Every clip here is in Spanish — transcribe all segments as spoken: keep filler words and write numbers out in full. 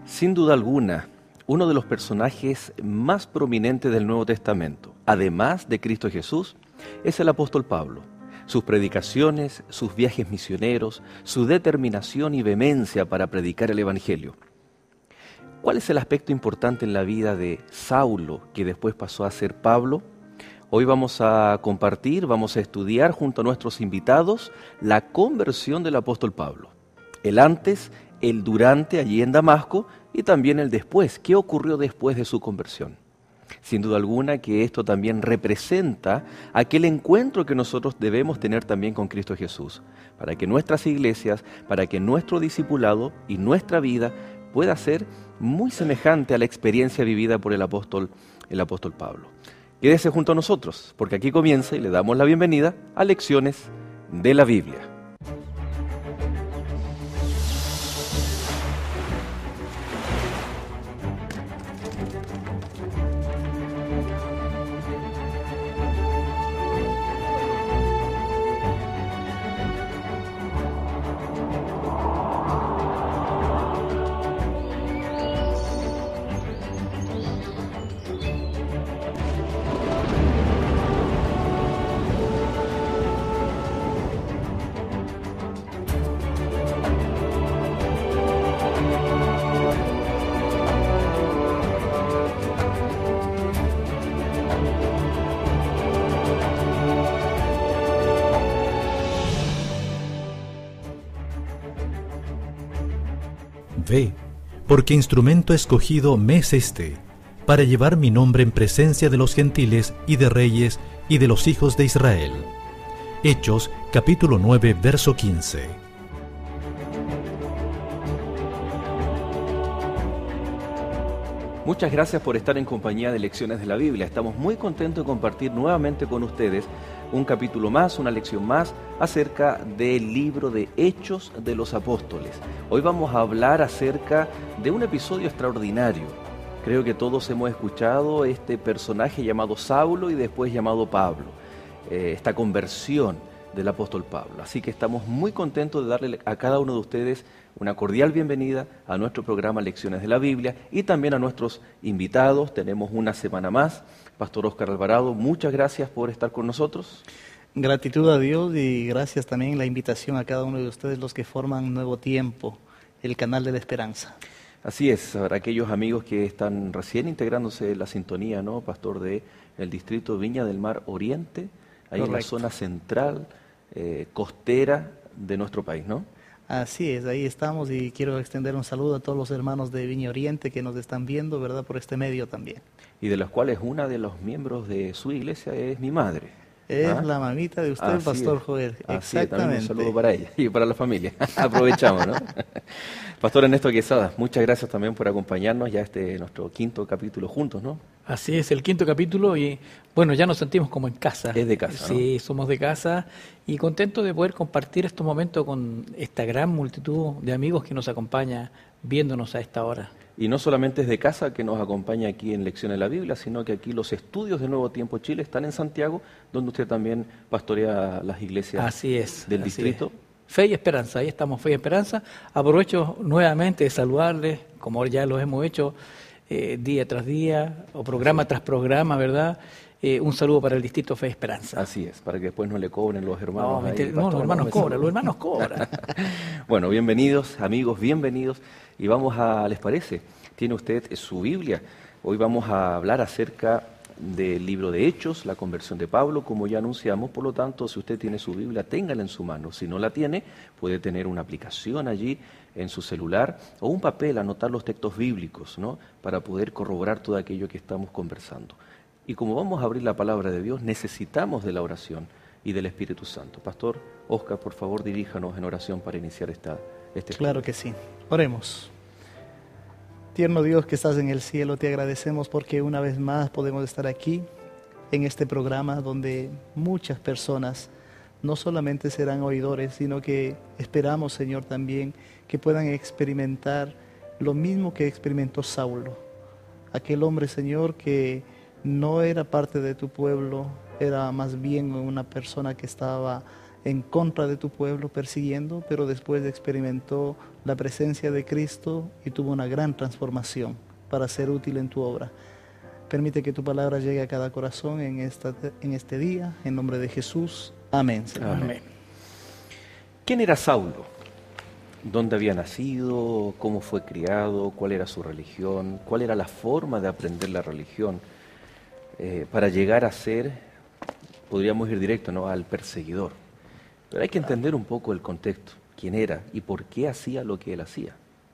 Sin duda alguna, uno de los personajes más prominentes del Nuevo Testamento, además de Cristo Jesús, es el apóstol Pablo. Sus predicaciones, sus viajes misioneros, su determinación y vehemencia para predicar el Evangelio. ¿Cuál es el aspecto importante en la vida de Saulo, que después pasó a ser Pablo? Hoy vamos a compartir, vamos a estudiar junto a nuestros invitados la conversión del apóstol Pablo. El antes, el durante allí en Damasco y también el después. ¿Qué ocurrió después de su conversión? Sin duda alguna que esto también representa aquel encuentro que nosotros debemos tener también con Cristo Jesús, para que nuestras iglesias, para que nuestro discipulado y nuestra vida pueda ser muy semejante a la experiencia vivida por el apóstol, el apóstol Pablo. Quédese junto a nosotros, porque aquí comienza y le damos la bienvenida a Lecciones de la Biblia. Ve, porque instrumento escogido me es este, para llevar mi nombre en presencia de los gentiles y de reyes y de los hijos de Israel. Hechos, capítulo nueve, verso quince. Muchas gracias por estar en compañía de Lecciones de la Biblia. Estamos muy contentos de compartir nuevamente con ustedes un capítulo más, una lección más acerca del libro de Hechos de los Apóstoles. Hoy vamos a hablar acerca de un episodio extraordinario. Creo que todos hemos escuchado este personaje llamado Saulo y después llamado Pablo, eh, esta conversión del apóstol Pablo. Así que estamos muy contentos de darle a cada uno de ustedes una cordial bienvenida a nuestro programa Lecciones de la Biblia y también a nuestros invitados. Tenemos una semana más. Pastor Óscar Alvarado, muchas gracias por estar con nosotros. Gratitud a Dios y gracias también la invitación a cada uno de ustedes, los que forman Nuevo Tiempo, el canal de la esperanza. Así es, para aquellos amigos que están recién integrándose en la sintonía, ¿no, Pastor, de el distrito Viña del Mar Oriente, ahí Correcto. En la zona central, eh, costera de nuestro país, ¿no? Así es, ahí estamos y quiero extender un saludo a todos los hermanos de Viña Oriente que nos están viendo, ¿verdad?, por este medio también. Y de los cuales una de los miembros de su iglesia es mi madre. Es ¿Ah? la mamita de usted, Así Pastor es. Joel. Así Exactamente. Es, un saludo para ella y para la familia. Aprovechamos, ¿no? Pastor Ernesto Quesada, muchas gracias también por acompañarnos ya este nuestro quinto capítulo juntos, ¿no? Así es, el quinto capítulo y bueno, ya nos sentimos como en casa. Es de casa, Sí, ¿no? somos de casa y contentos de poder compartir estos momentos con esta gran multitud de amigos que nos acompaña viéndonos a esta hora. Y no solamente es de casa que nos acompaña aquí en Lecciones de la Biblia, sino que aquí los estudios de Nuevo Tiempo Chile están en Santiago, donde usted también pastorea las iglesias así es, del así distrito. Es. Fe y esperanza, ahí estamos, Fe y Esperanza. Aprovecho nuevamente de saludarles, como ya lo hemos hecho eh, día tras día, o programa tras programa, ¿verdad? Eh, un saludo para el distrito Fe y Esperanza. Así es, para que después no le cobren los hermanos. No, ahí, ahí, no los hermanos cobran, los hermanos cobran. Bueno, bienvenidos amigos, bienvenidos. Y vamos a, ¿les parece? Tiene usted su Biblia. Hoy vamos a hablar acerca del libro de Hechos, la conversión de Pablo, como ya anunciamos. Por lo tanto, si usted tiene su Biblia, téngala en su mano. Si no la tiene, puede tener una aplicación allí en su celular o un papel, anotar los textos bíblicos, ¿no?, para poder corroborar todo aquello que estamos conversando. Y como vamos a abrir la palabra de Dios, necesitamos de la oración y del Espíritu Santo. Pastor Óscar, por favor, diríjanos en oración para iniciar esta, este Claro que sí. Oremos. Tierno Dios que estás en el cielo, te agradecemos porque una vez más podemos estar aquí en este programa donde muchas personas no solamente serán oidores, sino que esperamos, Señor, también que puedan experimentar lo mismo que experimentó Saulo. Aquel hombre, Señor, que no era parte de tu pueblo, era más bien una persona que estaba en contra de tu pueblo, persiguiendo, pero después experimentó la presencia de Cristo y tuvo una gran transformación para ser útil en tu obra. Permite que tu palabra llegue a cada corazón en, esta, en este día, en nombre de Jesús. Amén, Señor. Amén. ¿Quién era Saulo? ¿Dónde había nacido? ¿Cómo fue criado? ¿Cuál era su religión? ¿Cuál era la forma de aprender la religión? Eh, para llegar a ser, podríamos ir directo, ¿no?, al perseguidor. Pero hay que entender un poco el contexto, quién era y por qué hacía lo que él hacía.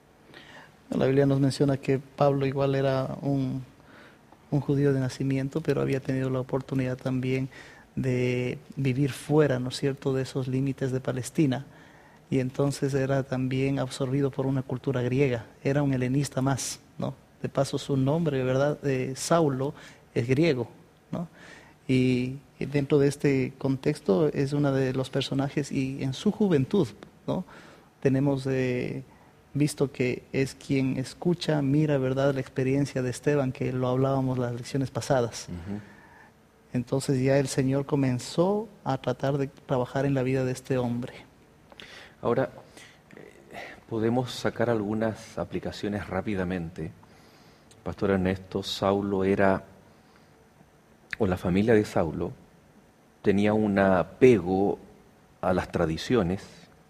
La Biblia nos menciona que Pablo igual era un, un judío de nacimiento, pero había tenido la oportunidad también de vivir fuera, ¿no es cierto?, de esos límites de Palestina. Y entonces era también absorbido por una cultura griega, era un helenista más, ¿no? De paso su nombre, ¿verdad?, de Saulo es griego, ¿no? Y, y dentro de este contexto es uno de los personajes, y en su juventud, ¿no?, tenemos eh, visto que es quien escucha, mira, ¿verdad?, la experiencia de Esteban, que lo hablábamos las lecciones pasadas. Uh-huh. Entonces ya el Señor comenzó a tratar de trabajar en la vida de este hombre. Ahora, podemos sacar algunas aplicaciones rápidamente. Pastor Ernesto, Saulo era, o la familia de Saulo, tenía un apego a las tradiciones,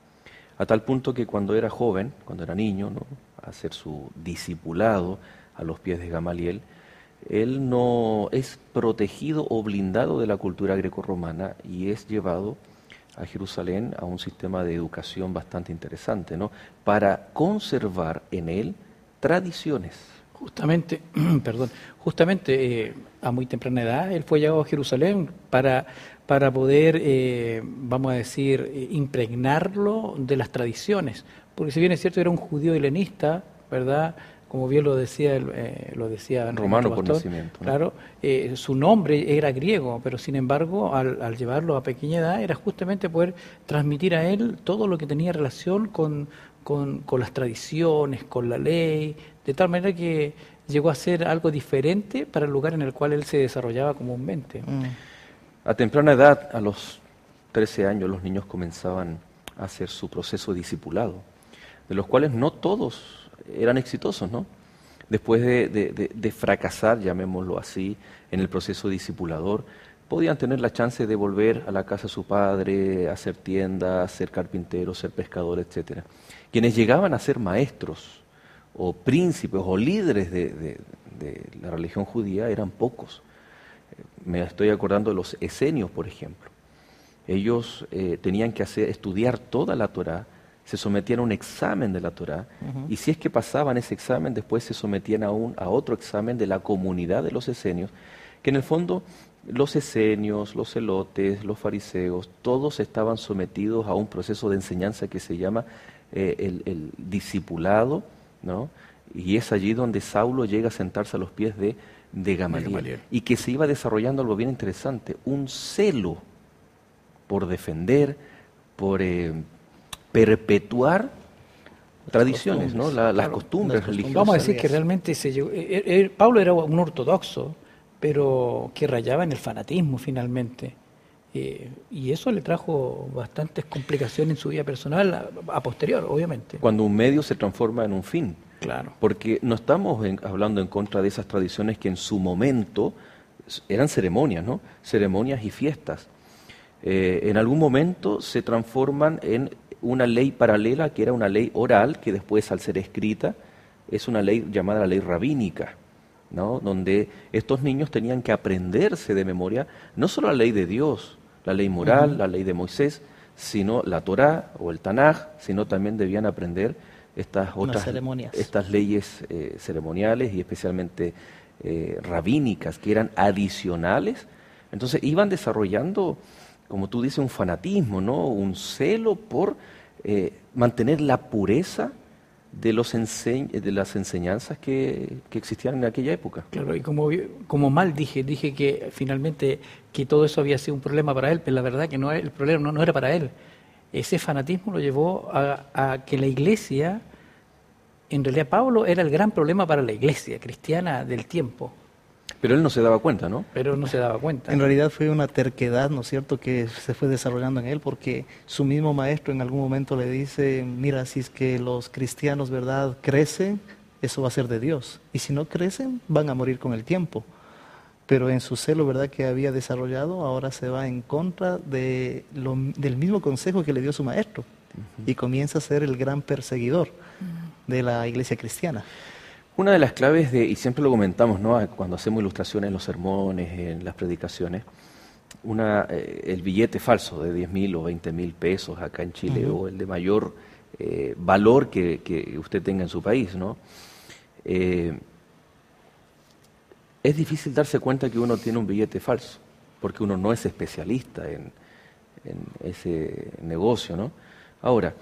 a tal punto que cuando era joven, cuando era niño, ¿no?, a hacer su discipulado a los pies de Gamaliel, él no es protegido o blindado de la cultura grecorromana y es llevado a Jerusalén a un sistema de educación bastante interesante, ¿no?, para conservar en él tradiciones. Justamente, perdón, justamente eh, a muy temprana edad él fue llevado a Jerusalén para, para poder, eh, vamos a decir, eh, impregnarlo de las tradiciones, porque si bien es cierto era un judío helenista, ¿verdad?, como bien lo decía eh, lo decía romano Pastor, por nacimiento, ¿no? Claro, eh, su nombre era griego, pero sin embargo al, al llevarlo a pequeña edad era justamente poder transmitir a él todo lo que tenía relación con, con, con las tradiciones, con la ley, de tal manera que llegó a ser algo diferente para el lugar en el cual él se desarrollaba comúnmente. Mm. A temprana edad, a los trece años, los niños comenzaban a hacer su proceso discipulado, de los cuales no todos eran exitosos, ¿no? Después de, de, de, de fracasar, llamémoslo así, en el proceso discipulador, podían tener la chance de volver a la casa de su padre, a hacer tiendas, ser carpinteros, ser pescadores, etcétera. Quienes llegaban a ser maestros o príncipes o líderes de, de, de la religión judía eran pocos. Me estoy acordando de los esenios, por ejemplo. Ellos eh, tenían que hacer, estudiar toda la Torá, se sometían a un examen de la Torá, uh-huh. y si es que pasaban ese examen, después se sometían a, un, a otro examen de la comunidad de los esenios, que en el fondo los esenios, los celotes, los fariseos, todos estaban sometidos a un proceso de enseñanza que se llama eh, el, el discipulado, ¿no? Y es allí donde Saulo llega a sentarse a los pies de, de Gamaliel, de Gamaliel, y que se iba desarrollando algo bien interesante, un celo por defender, por eh, perpetuar tradiciones, ¿no? La, las, claro, costumbres las religiosas. Vamos a decir que realmente se llegó, eh, eh, Pablo era un ortodoxo, pero que rayaba en el fanatismo finalmente. Eh, y eso le trajo bastantes complicaciones en su vida personal a, a posterior, obviamente. Cuando un medio se transforma en un fin. Claro. Porque no estamos en, hablando en contra de esas tradiciones que en su momento eran ceremonias, ¿no? Ceremonias y fiestas. Eh, en algún momento se transforman en una ley paralela que era una ley oral, que después al ser escrita es una ley llamada la ley rabínica, ¿no? Donde estos niños tenían que aprenderse de memoria no solo la ley de Dios, la ley moral, uh-huh. la ley de Moisés, sino la Torá o el Tanaj, sino también debían aprender estas otras estas leyes eh, ceremoniales y especialmente eh, rabínicas, que eran adicionales. Entonces iban desarrollando, como tú dices, un fanatismo, ¿no? Un celo por eh, mantener la pureza de, los ense- de las enseñanzas que, que existían en aquella época. Claro, y como, como mal dije, dije que finalmente que todo eso había sido un problema para él, pero la verdad que no, el problema no, no era para él. Ese fanatismo lo llevó a, a que la iglesia, en realidad Pablo era el gran problema para la iglesia cristiana del tiempo. Pero él no se daba cuenta, ¿no? pero no se daba cuenta. En realidad fue una terquedad, ¿no es cierto?, que se fue desarrollando en él, porque su mismo maestro en algún momento le dice, mira, si es que los cristianos, ¿verdad?, crecen, eso va a ser de Dios. Y si no crecen, van a morir con el tiempo. Pero en su celo, ¿verdad?, que había desarrollado, ahora se va en contra de lo, del mismo consejo que le dio su maestro. Uh-huh. Y comienza a ser el gran perseguidor uh-huh. de la iglesia cristiana. Una de las claves, de, y siempre lo comentamos, ¿no?, cuando hacemos ilustraciones en los sermones, en las predicaciones, una, eh, el billete falso de diez mil o veinte mil pesos acá en Chile, uh-huh. o el de mayor eh, valor que, que usted tenga en su país, ¿no? Eh, es difícil darse cuenta que uno tiene un billete falso, porque uno no es especialista en, en ese negocio, ¿no? Ahora,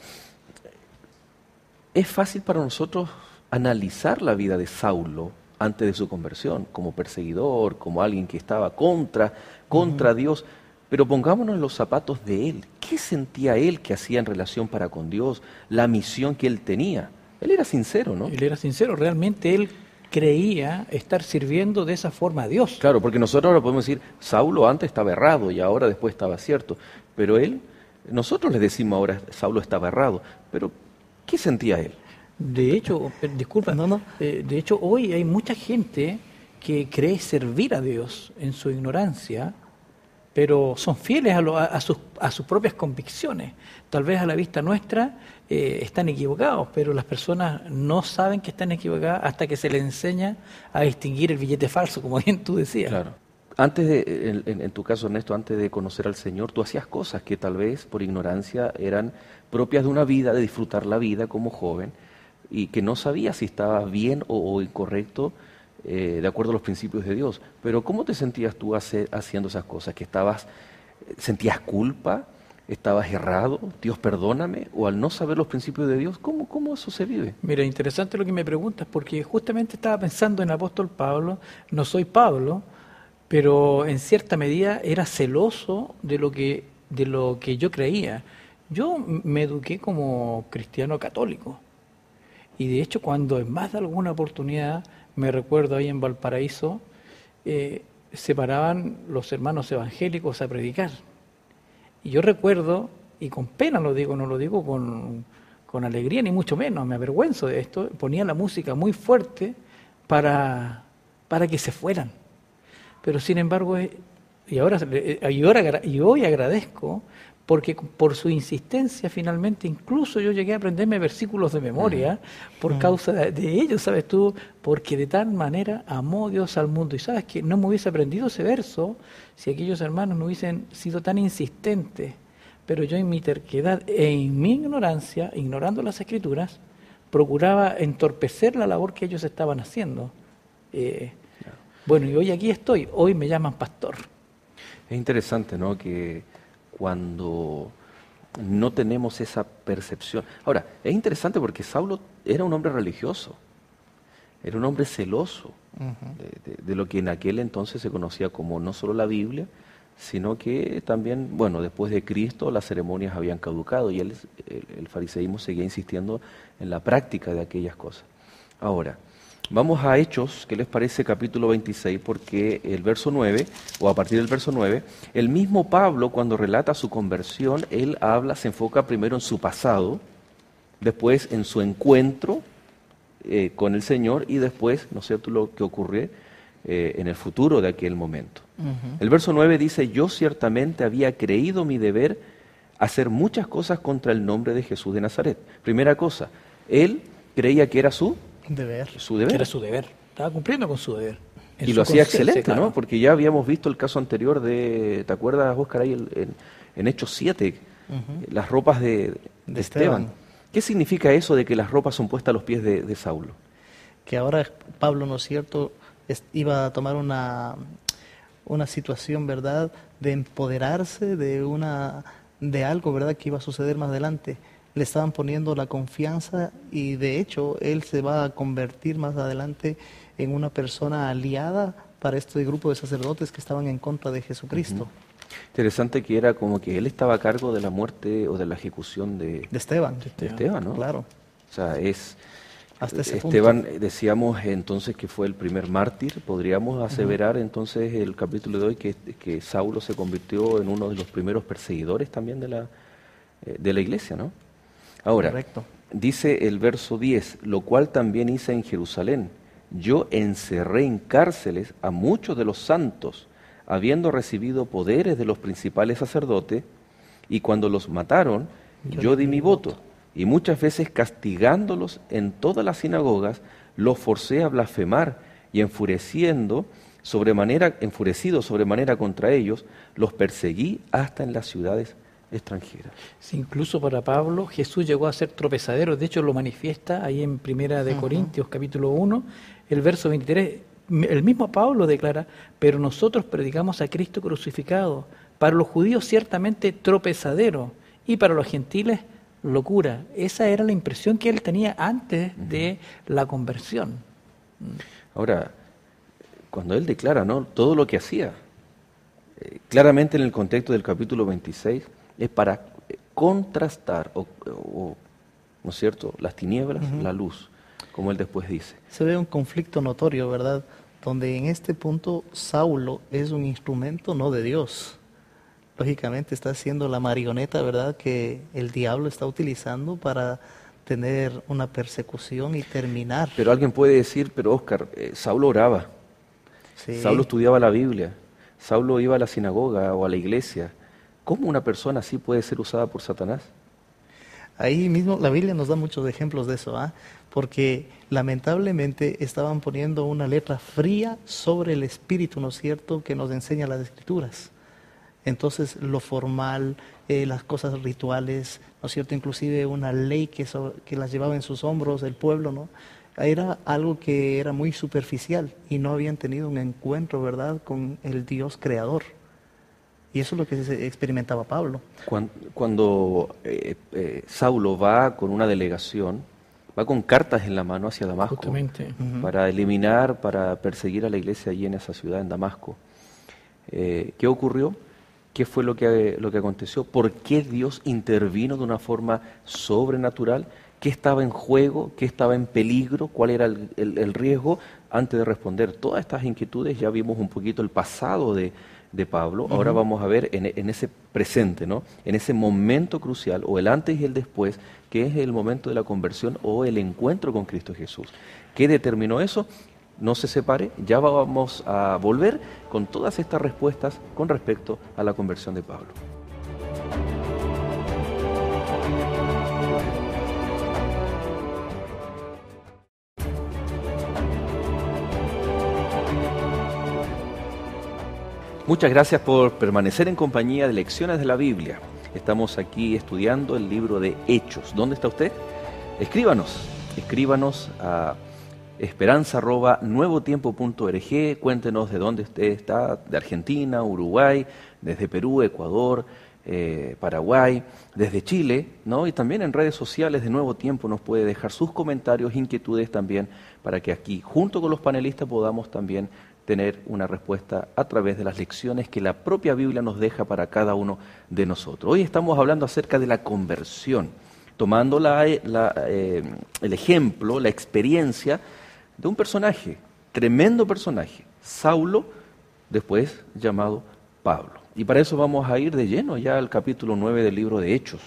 es fácil para nosotros analizar la vida de Saulo antes de su conversión, como perseguidor, como alguien que estaba contra, contra uh-huh. Dios, pero pongámonos en los zapatos de él. ¿Qué sentía él que hacía en relación para con Dios? La misión que él tenía. Él era sincero, ¿no? Él era sincero, realmente él creía estar sirviendo de esa forma a Dios. Claro, porque nosotros ahora podemos decir, Saulo antes estaba errado y ahora después estaba cierto, pero él, nosotros le decimos ahora, Saulo estaba errado, pero ¿qué sentía él? De hecho, disculpa, no, no. Eh, de hecho hoy hay mucha gente que cree servir a Dios en su ignorancia, pero son fieles a, lo, a, a, sus, a sus propias convicciones. Tal vez a la vista nuestra eh, están equivocados, pero las personas no saben que están equivocadas hasta que se les enseña a distinguir el billete falso, como bien tú decías. Claro. Antes de, en, en tu caso, Ernesto, antes de conocer al Señor, tú hacías cosas que tal vez por ignorancia eran propias de una vida, de disfrutar la vida como joven, y que no sabías si estaba bien o, o incorrecto eh, de acuerdo a los principios de Dios. Pero ¿cómo te sentías tú hace, haciendo esas cosas? ¿Que estabas, sentías culpa? ¿Estabas errado? Dios, perdóname. ¿O al no saber los principios de Dios, cómo, cómo eso se vive? Mira, interesante lo que me preguntas, porque justamente estaba pensando en el apóstol Pablo. No soy Pablo, pero en cierta medida era celoso de lo que, de lo que yo creía. Yo me eduqué como cristiano católico. Y de hecho, cuando en más de alguna oportunidad, me recuerdo ahí en Valparaíso, eh, se paraban los hermanos evangélicos a predicar. Y yo recuerdo, y con pena lo digo, no lo digo con, con alegría ni mucho menos, me avergüenzo de esto, ponía la música muy fuerte para, para que se fueran. Pero sin embargo, y, ahora, y, ahora, y hoy agradezco, porque por su insistencia finalmente incluso yo llegué a aprenderme versículos de memoria uh-huh. por uh-huh. causa de, de ellos, ¿sabes tú? Porque de tal manera amó Dios al mundo. Y sabes que no me hubiese aprendido ese verso si aquellos hermanos no hubiesen sido tan insistentes. Pero yo en mi terquedad e en mi ignorancia, ignorando las Escrituras, procuraba entorpecer la labor que ellos estaban haciendo. Eh, claro. Bueno, y hoy aquí estoy, hoy me llaman pastor. Es interesante, ¿no?, que cuando no tenemos esa percepción. Ahora, es interesante porque Saulo era un hombre religioso, era un hombre celoso uh-huh. de, de, de lo que en aquel entonces se conocía como no solo la Biblia, sino que también, bueno, después de Cristo las ceremonias habían caducado y él, el, el fariseísmo seguía insistiendo en la práctica de aquellas cosas. Ahora, vamos a Hechos, ¿qué les parece? Capítulo veintiséis, porque el verso nueve, o a partir del verso nueve, el mismo Pablo, cuando relata su conversión, él habla, se enfoca primero en su pasado, después en su encuentro eh, con el Señor y después, ¿no es cierto?, lo que ocurre eh, en el futuro de aquel momento. Uh-huh. El verso nueve dice, yo ciertamente había creído mi deber hacer muchas cosas contra el nombre de Jesús de Nazaret. Primera cosa, él creía que era su Deber. Su deber. Era su deber. Estaba cumpliendo con su deber. Y lo hacía excelente, claro. ¿no? Porque ya habíamos visto el caso anterior de, ¿te acuerdas, Óscar, ahí en, en, en Hechos siete? Uh-huh. Las ropas de, de, de Esteban. Esteban. ¿Qué significa eso de que las ropas son puestas a los pies de, de Saulo? Que ahora Pablo, ¿no es cierto?, es, iba a tomar una, una situación, ¿verdad?, de empoderarse de, una, de algo, ¿verdad?, que iba a suceder más adelante. Le estaban poniendo la confianza y de hecho él se va a convertir más adelante en una persona aliada para este grupo de sacerdotes que estaban en contra de Jesucristo. Uh-huh. Interesante que era como que él estaba a cargo de la muerte o de la ejecución de, de Esteban. De Esteban, ¿no? Claro. O sea, es hasta ese Esteban, punto. decíamos entonces que fue el primer mártir. ¿Podríamos aseverar uh-huh. entonces el capítulo de hoy que, que Saulo se convirtió en uno de los primeros perseguidores también de la, de la iglesia, ¿no? Ahora, correcto. Dice el verso diez, lo cual también hice en Jerusalén. Yo encerré en cárceles a muchos de los santos, habiendo recibido poderes de los principales sacerdotes, y cuando los mataron, yo, yo di mi voto. voto. Y muchas veces castigándolos en todas las sinagogas, los forcé a blasfemar, y enfureciendo sobremanera, enfurecido sobremanera contra ellos, los perseguí hasta en las ciudades extranjeras. Sí, incluso para Pablo, Jesús llegó a ser tropezadero. De hecho, lo manifiesta ahí en Primera de uh-huh. Corintios, capítulo uno, el verso veintitrés. El mismo Pablo declara, pero nosotros predicamos a Cristo crucificado, para los judíos ciertamente tropezadero, y para los gentiles locura. Esa era la impresión que él tenía antes uh-huh. de la conversión. Ahora, cuando él declara, ¿no?, todo lo que hacía, eh, claramente en el contexto del capítulo veintiséis, es para contrastar, o, o, ¿no es cierto?, las tinieblas, uh-huh. la luz, como él después dice. Se ve un conflicto notorio, ¿verdad?, donde en este punto Saulo es un instrumento no de Dios. Lógicamente está siendo la marioneta, ¿verdad?, que el diablo está utilizando para tener una persecución y terminar. Pero alguien puede decir, pero Óscar, eh, Saulo oraba, sí. Saulo estudiaba la Biblia, Saulo iba a la sinagoga o a la iglesia. ¿Cómo una persona así puede ser usada por Satanás? Ahí mismo la Biblia nos da muchos ejemplos de eso, ¿ah? Porque lamentablemente estaban poniendo una letra fría sobre el espíritu, ¿no es cierto?, que nos enseña las Escrituras. Entonces lo formal, eh, las cosas rituales, ¿no es cierto?, inclusive una ley que, so, que las llevaba en sus hombros el pueblo, ¿no?, era algo que era muy superficial y no habían tenido un encuentro, ¿verdad?, con el Dios creador. Y eso es lo que se experimentaba Pablo. Cuando, cuando eh, eh, Saulo va con una delegación, va con cartas en la mano hacia Damasco. Justamente. Uh-huh. Para eliminar, para perseguir a la iglesia allí en esa ciudad, en Damasco. Eh, ¿Qué ocurrió? ¿Qué fue lo que, lo que aconteció? ¿Por qué Dios intervino de una forma sobrenatural? ¿Qué estaba en juego? ¿Qué estaba en peligro? ¿Cuál era el, el, el riesgo? Antes de responder todas estas inquietudes, ya vimos un poquito el pasado de de Pablo. Uh-huh. Ahora vamos a ver en, en ese presente, ¿no?, en ese momento crucial, o el antes y el después, que es el momento de la conversión o el encuentro con Cristo Jesús. ¿Qué determinó eso? No se separe, ya vamos a volver con todas estas respuestas con respecto a la conversión de Pablo. Muchas gracias por permanecer en compañía de Lecciones de la Biblia. Estamos aquí estudiando el libro de Hechos. ¿Dónde está usted? Escríbanos, escríbanos a esperanza arroba nuevotiempo punto org. Cuéntenos de dónde usted está, de Argentina, Uruguay, desde Perú, Ecuador, eh, Paraguay, desde Chile, ¿no? Y también en redes sociales de Nuevo Tiempo nos puede dejar sus comentarios, inquietudes también, para que aquí, junto con los panelistas, podamos también tener una respuesta a través de las lecciones que la propia Biblia nos deja para cada uno de nosotros. Hoy estamos hablando acerca de la conversión, tomando la, la, eh, el ejemplo, la experiencia de un personaje, tremendo personaje, Saulo, después llamado Pablo. Y para eso vamos a ir de lleno ya al capítulo nueve del libro de Hechos.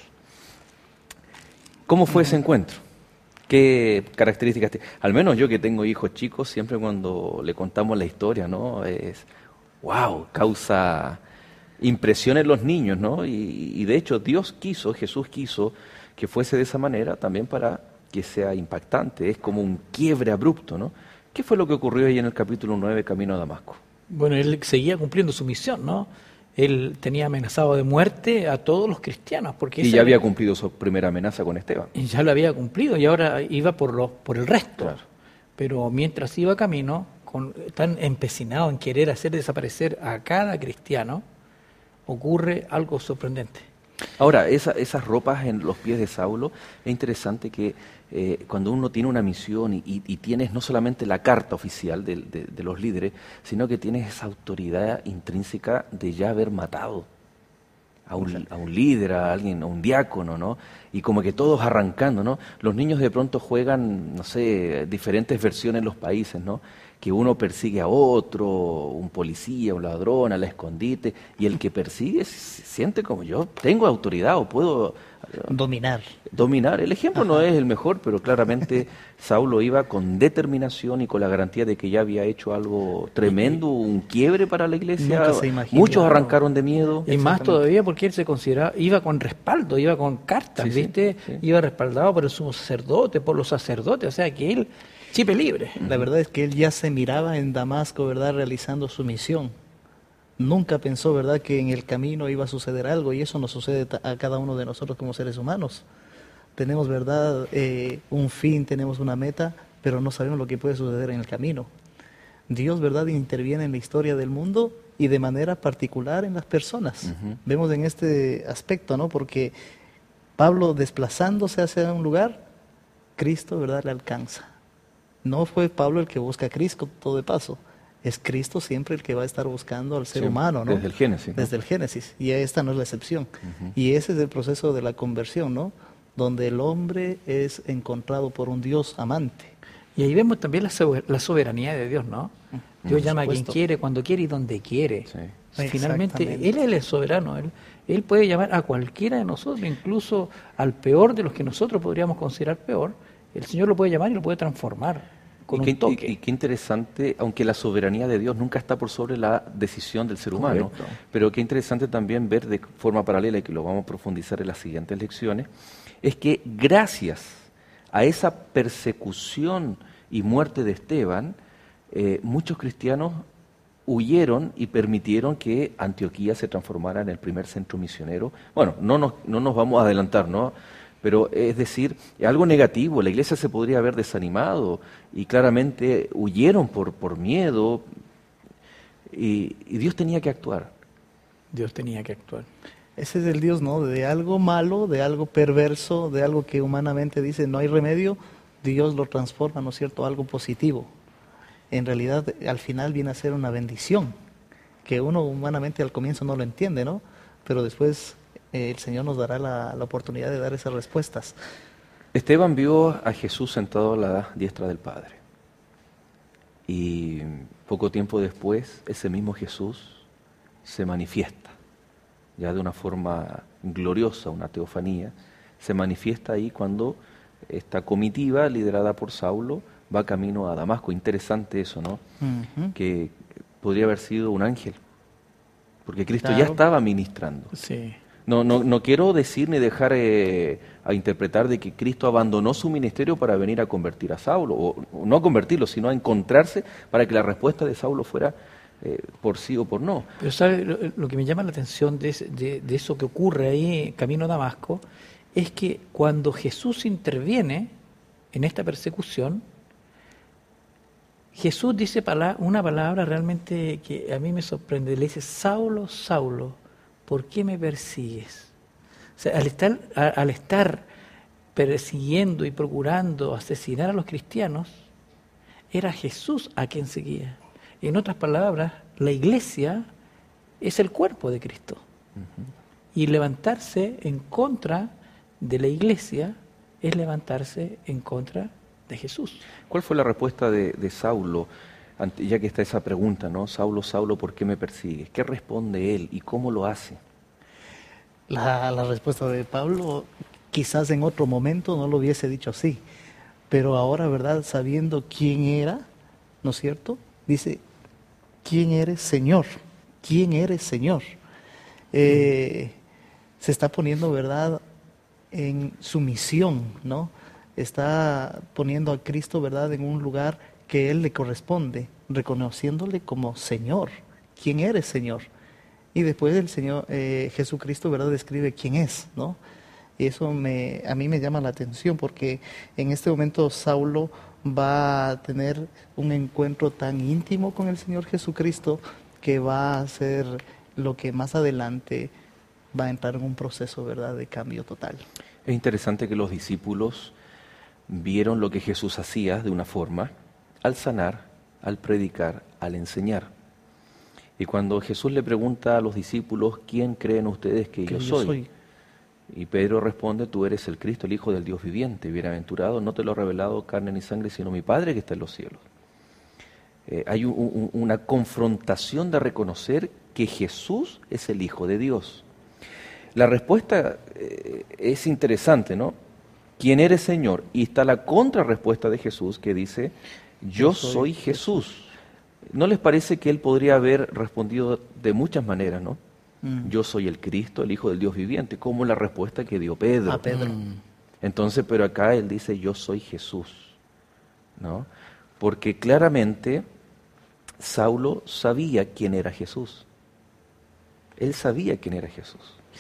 ¿Cómo fue ese encuentro? ¿Qué características tiene? Al menos yo que tengo hijos chicos, siempre cuando le contamos la historia, ¿no?, es, wow, causa impresión en los niños, ¿no? Y, y de hecho Dios quiso, Jesús quiso que fuese de esa manera también para que sea impactante. Es como un quiebre abrupto, ¿no? ¿Qué fue lo que ocurrió ahí en el capítulo nueve, camino a Damasco? Bueno, él seguía cumpliendo su misión, ¿no? Él tenía amenazado de muerte a todos los cristianos. Porque y ya había cumplido su primera amenaza con Esteban. Y ya lo había cumplido y ahora iba por, los, por el resto. Claro. Pero mientras iba camino, con, tan empecinado en querer hacer desaparecer a cada cristiano, ocurre algo sorprendente. Ahora, esa, esas ropas en los pies de Saulo, es interesante que eh, cuando uno tiene una misión y, y, y tienes no solamente la carta oficial de, de, de los líderes, sino que tienes esa autoridad intrínseca de ya haber matado. a un, a un líder, a alguien, a un diácono, ¿no? Y como que todos arrancando, ¿no? Los niños de pronto juegan, no sé, diferentes versiones en los países, ¿no? Que uno persigue a otro, un policía, un ladrón, al escondite, y el que persigue se siente como yo tengo autoridad o puedo dominar. Dominar. El ejemplo no es el mejor, pero claramente Saulo iba con determinación y con la garantía de que ya había hecho algo tremendo, un quiebre para la iglesia. Nunca se imaginó. Muchos arrancaron de miedo. Y más todavía porque él se consideraba, iba con respaldo, iba con cartas, Sí, sí, ¿viste? sí. Iba respaldado por el sumo sacerdote, por los sacerdotes, o sea que él, chipe libre. La verdad es que él ya se miraba en Damasco, ¿verdad?, realizando su misión. Nunca pensó, ¿verdad?, que en el camino iba a suceder algo, y eso nos sucede a cada uno de nosotros como seres humanos. Tenemos, ¿verdad?, eh, un fin, tenemos una meta, pero no sabemos lo que puede suceder en el camino. Dios, ¿verdad?, interviene en la historia del mundo y de manera particular en las personas. Uh-huh. Vemos en este aspecto, ¿no?, porque Pablo, desplazándose hacia un lugar, Cristo, ¿verdad?, le alcanza. No fue Pablo el que busca a Cristo, todo de paso. Es Cristo siempre el que va a estar buscando al ser Sí, humano, ¿no? desde el Génesis, ¿no? Desde el Génesis. Y esta no es la excepción. Uh-huh. Y ese es el proceso de la conversión, ¿no? Donde el hombre es encontrado por un Dios amante. Y ahí vemos también la, sober- la soberanía de Dios, ¿no? Dios Por llama a quien supuesto. quiere, cuando quiere y donde quiere. Sí. Finalmente, Exactamente. Él es el soberano. Él, él puede llamar a cualquiera de nosotros, incluso al peor de los que nosotros podríamos considerar peor. El Señor lo puede llamar y lo puede transformar con y, qué, un toque. y- y qué interesante, aunque la soberanía de Dios nunca está por sobre la decisión del ser humano, Correcto. pero qué interesante también ver de forma paralela, y que lo vamos a profundizar en las siguientes lecciones, es que gracias a esa persecución y muerte de Esteban, eh, muchos cristianos huyeron y permitieron que Antioquía se transformara en el primer centro misionero. Bueno, no nos, no nos vamos a adelantar, ¿no? Pero es decir, algo negativo, la iglesia se podría haber desanimado y claramente huyeron por, por miedo y, y Dios tenía que actuar. Dios tenía que actuar. Ese es el Dios, ¿no? De algo malo, de algo perverso, de algo que humanamente dice no hay remedio, Dios lo transforma, ¿no es cierto?, a algo positivo. En realidad, al final viene a ser una bendición, que uno humanamente al comienzo no lo entiende, ¿no? Pero después eh, el Señor nos dará la, la oportunidad de dar esas respuestas. Esteban vio a Jesús sentado a la diestra del Padre. Y poco tiempo después, ese mismo Jesús se manifiesta, ya de una forma gloriosa, una teofanía, se manifiesta ahí cuando esta comitiva, liderada por Saulo, va camino a Damasco. Interesante eso, ¿no? Uh-huh. Que podría haber sido un ángel, porque Cristo ya Claro. estaba ministrando. Sí. No, no, no quiero decir ni dejar eh, a interpretar de que Cristo abandonó su ministerio para venir a convertir a Saulo, o, o no a convertirlo, sino a encontrarse para que la respuesta de Saulo fuera eh, por sí o por no. Pero ¿sabe? Lo, lo que me llama la atención de, ese- de, de eso que ocurre ahí camino a Damasco es que cuando Jesús interviene en esta persecución, Jesús dice pala- una palabra realmente que a mí me sorprende. Le dice, Saulo, Saulo, ¿por qué me persigues? O sea, al estar, a- al estar persiguiendo y procurando asesinar a los cristianos, era Jesús a quien seguía. En otras palabras, la iglesia es el cuerpo de Cristo. Y levantarse en contra de la iglesia es levantarse en contra de Jesús. ¿Cuál fue la respuesta de, de Saulo, ante- ya que está esa pregunta, ¿no? Saulo, Saulo, ¿por qué me persigues? ¿Qué responde él y cómo lo hace? La, la respuesta de Pablo, quizás en otro momento no lo hubiese dicho así, pero ahora, ¿verdad?, sabiendo quién era, ¿no es cierto?, dice, ¿quién eres, Señor? ¿Quién eres, Señor? Eh, se está poniendo, ¿verdad?, en sumisión, ¿no? Está poniendo a Cristo, ¿verdad?, en un lugar que Él le corresponde, reconociéndole como Señor. ¿Quién eres, Señor? Y después el Señor eh, Jesucristo, ¿verdad?, describe quién es, ¿no? Y eso me, a mí me llama la atención porque en este momento Saulo va a tener un encuentro tan íntimo con el Señor Jesucristo que va a ser lo que más adelante va a entrar en un proceso, ¿verdad?, de cambio total. Es interesante que los discípulos vieron lo que Jesús hacía de una forma, al sanar, al predicar, al enseñar. Y cuando Jesús le pregunta a los discípulos, ¿quién creen ustedes que, que yo, soy? yo soy? Y Pedro responde, tú eres el Cristo, el Hijo del Dios viviente, bienaventurado, no te lo ha revelado carne ni sangre, sino mi Padre que está en los cielos. Eh, hay un, un, una confrontación de reconocer que Jesús es el Hijo de Dios. La respuesta eh, es interesante, ¿no? ¿Quién eres, Señor? Y está la contrarrespuesta de Jesús que dice, yo soy Jesús. ¿No les parece que él podría haber respondido de muchas maneras, no? Mm. Yo soy el Cristo, el Hijo del Dios viviente, como la respuesta que dio Pedro. A Pedro. Mm. Entonces, pero acá él dice, yo soy Jesús, ¿no? Porque claramente Saulo sabía quién era Jesús. Él sabía quién era Jesús.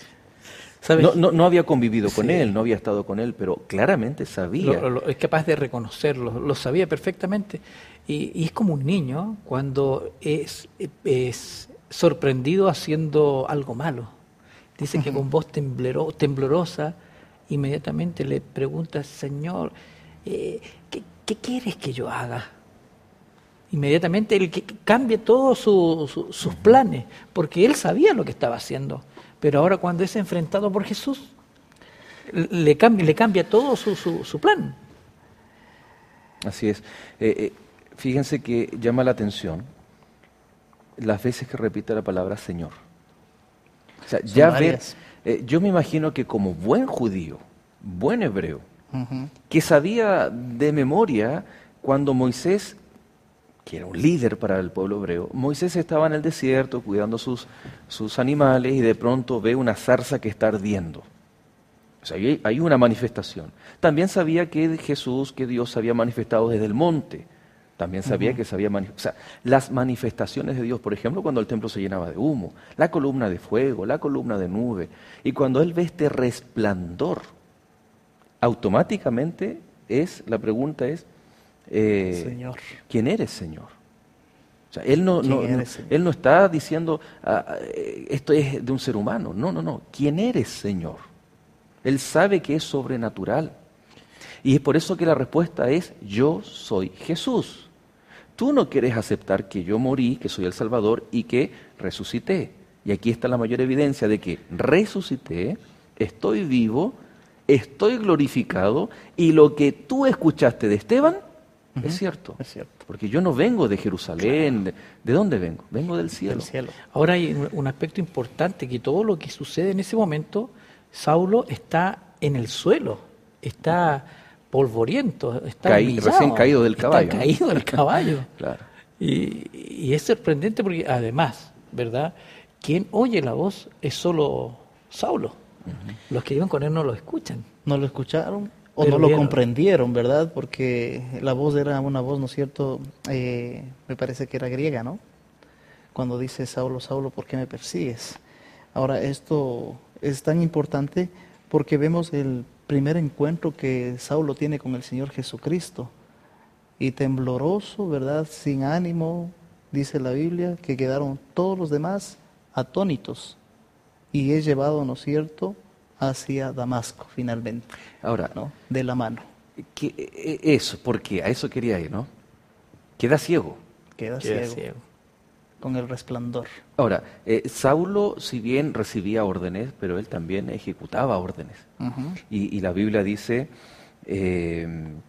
No, no, no había convivido con sí. él, no había estado con él, pero claramente sabía. Lo, lo, es capaz de reconocerlo, lo sabía perfectamente. Y, y es como un niño cuando es, es sorprendido haciendo algo malo. Dice uh-huh. que con voz temblero, temblorosa, inmediatamente le pregunta, Señor, eh, ¿qué, ¿qué quieres que yo haga? Inmediatamente él que cambia todos su, su, sus planes, porque él sabía lo que estaba haciendo. Pero ahora cuando es enfrentado por Jesús, le cambia, le cambia todo su, su, su plan. Así es. Eh, eh, fíjense que llama la atención las veces que repite la palabra Señor. O sea, ya ver, eh, yo me imagino que como buen judío, buen hebreo, uh-huh. que sabía de memoria cuando Moisés, que era un líder para el pueblo hebreo, Moisés estaba en el desierto cuidando sus, sus animales y de pronto ve una zarza que está ardiendo. O sea, hay, hay una manifestación. También sabía que Jesús, que Dios se había manifestado desde el monte. También sabía uh-huh. que se había manifestado. O sea, las manifestaciones de Dios, por ejemplo, cuando el templo se llenaba de humo, la columna de fuego, la columna de nube. Y cuando él ve este resplandor, automáticamente es, la pregunta es, Eh, Señor. ¿quién eres, Señor? O sea, él no, no, eres, no, él no está diciendo ah, esto es de un ser humano. No, no, no. ¿Quién eres, Señor? Él sabe que es sobrenatural. Y es por eso que la respuesta es, yo soy Jesús. Tú no quieres aceptar que yo morí, que soy el Salvador y que resucité. Y aquí está la mayor evidencia de que resucité, estoy vivo, estoy glorificado y lo que tú escuchaste de Esteban Uh-huh. Es cierto, es cierto, porque yo no vengo de Jerusalén, claro. de, ¿de dónde vengo? Vengo del cielo. del cielo. Ahora hay un, un aspecto importante, que todo lo que sucede en ese momento, Saulo está en el suelo, está polvoriento, está Caí, humillado, recién caído del caballo. Está caído del caballo. Claro. Y, y es sorprendente porque además, ¿verdad? Quien oye la voz es solo Saulo. Uh-huh. Los que iban con él no lo escuchan. No lo escucharon. O Pero no lo vieron. comprendieron, ¿verdad? Porque la voz era una voz, ¿no es cierto? Eh, me parece que era griega, ¿no? Cuando dice, Saulo, Saulo, ¿por qué me persigues? Ahora, esto es tan importante porque vemos el primer encuentro que Saulo tiene con el Señor Jesucristo. Y tembloroso, ¿verdad? Sin ánimo, dice la Biblia, que quedaron todos los demás atónitos. Y es llevado, ¿no es cierto?, hacia Damasco, finalmente. Ahora, ¿no? De la mano. ¿Qué, eso, porque a eso quería ir, ¿no? Queda ciego. Queda, Queda ciego, ciego. Con el resplandor. Ahora, eh, Saulo, si bien recibía órdenes, pero él también ejecutaba órdenes. Uh-huh. Y, y la Biblia dice, eh,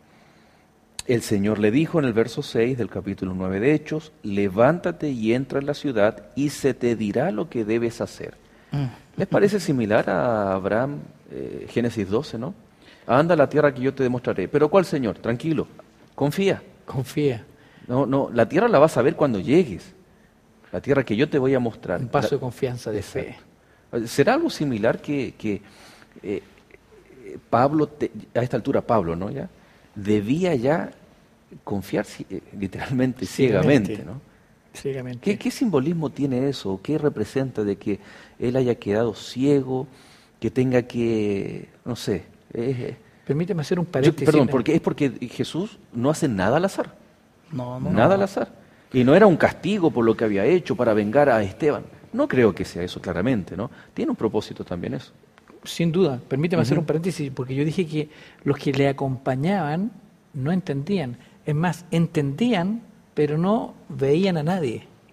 el Señor le dijo en el verso seis del capítulo nueve de Hechos, levántate y entra en la ciudad y se te dirá lo que debes hacer. ¿Les parece similar a Abraham, eh, Génesis doce, no? Anda a la tierra que yo te demostraré. ¿Pero cuál, Señor? Tranquilo, confía. Confía. No, no, la tierra la vas a ver cuando llegues. La tierra que yo te voy a mostrar. Un paso la, de confianza, de exacto. fe. ¿Será algo similar que, que eh, Pablo, te, a esta altura Pablo, ¿no? Ya debía ya confiar eh, literalmente, ciegamente, ciegamente, ¿no? Ciegamente. ¿Qué, ¿Qué simbolismo tiene eso? ¿Qué representa de que él haya quedado ciego, que tenga que, no sé? Eh, Permíteme hacer un paréntesis. Yo, perdón, porque es porque Jesús no hace nada al azar. No, no. Nada no. al azar. Y no era un castigo por lo que había hecho para vengar a Esteban. No creo que sea eso claramente, ¿no? Tiene un propósito también eso. Sin duda. Permíteme uh-huh. hacer un paréntesis, porque yo dije que los que le acompañaban no entendían. Es más, entendían, pero no veían a nadie.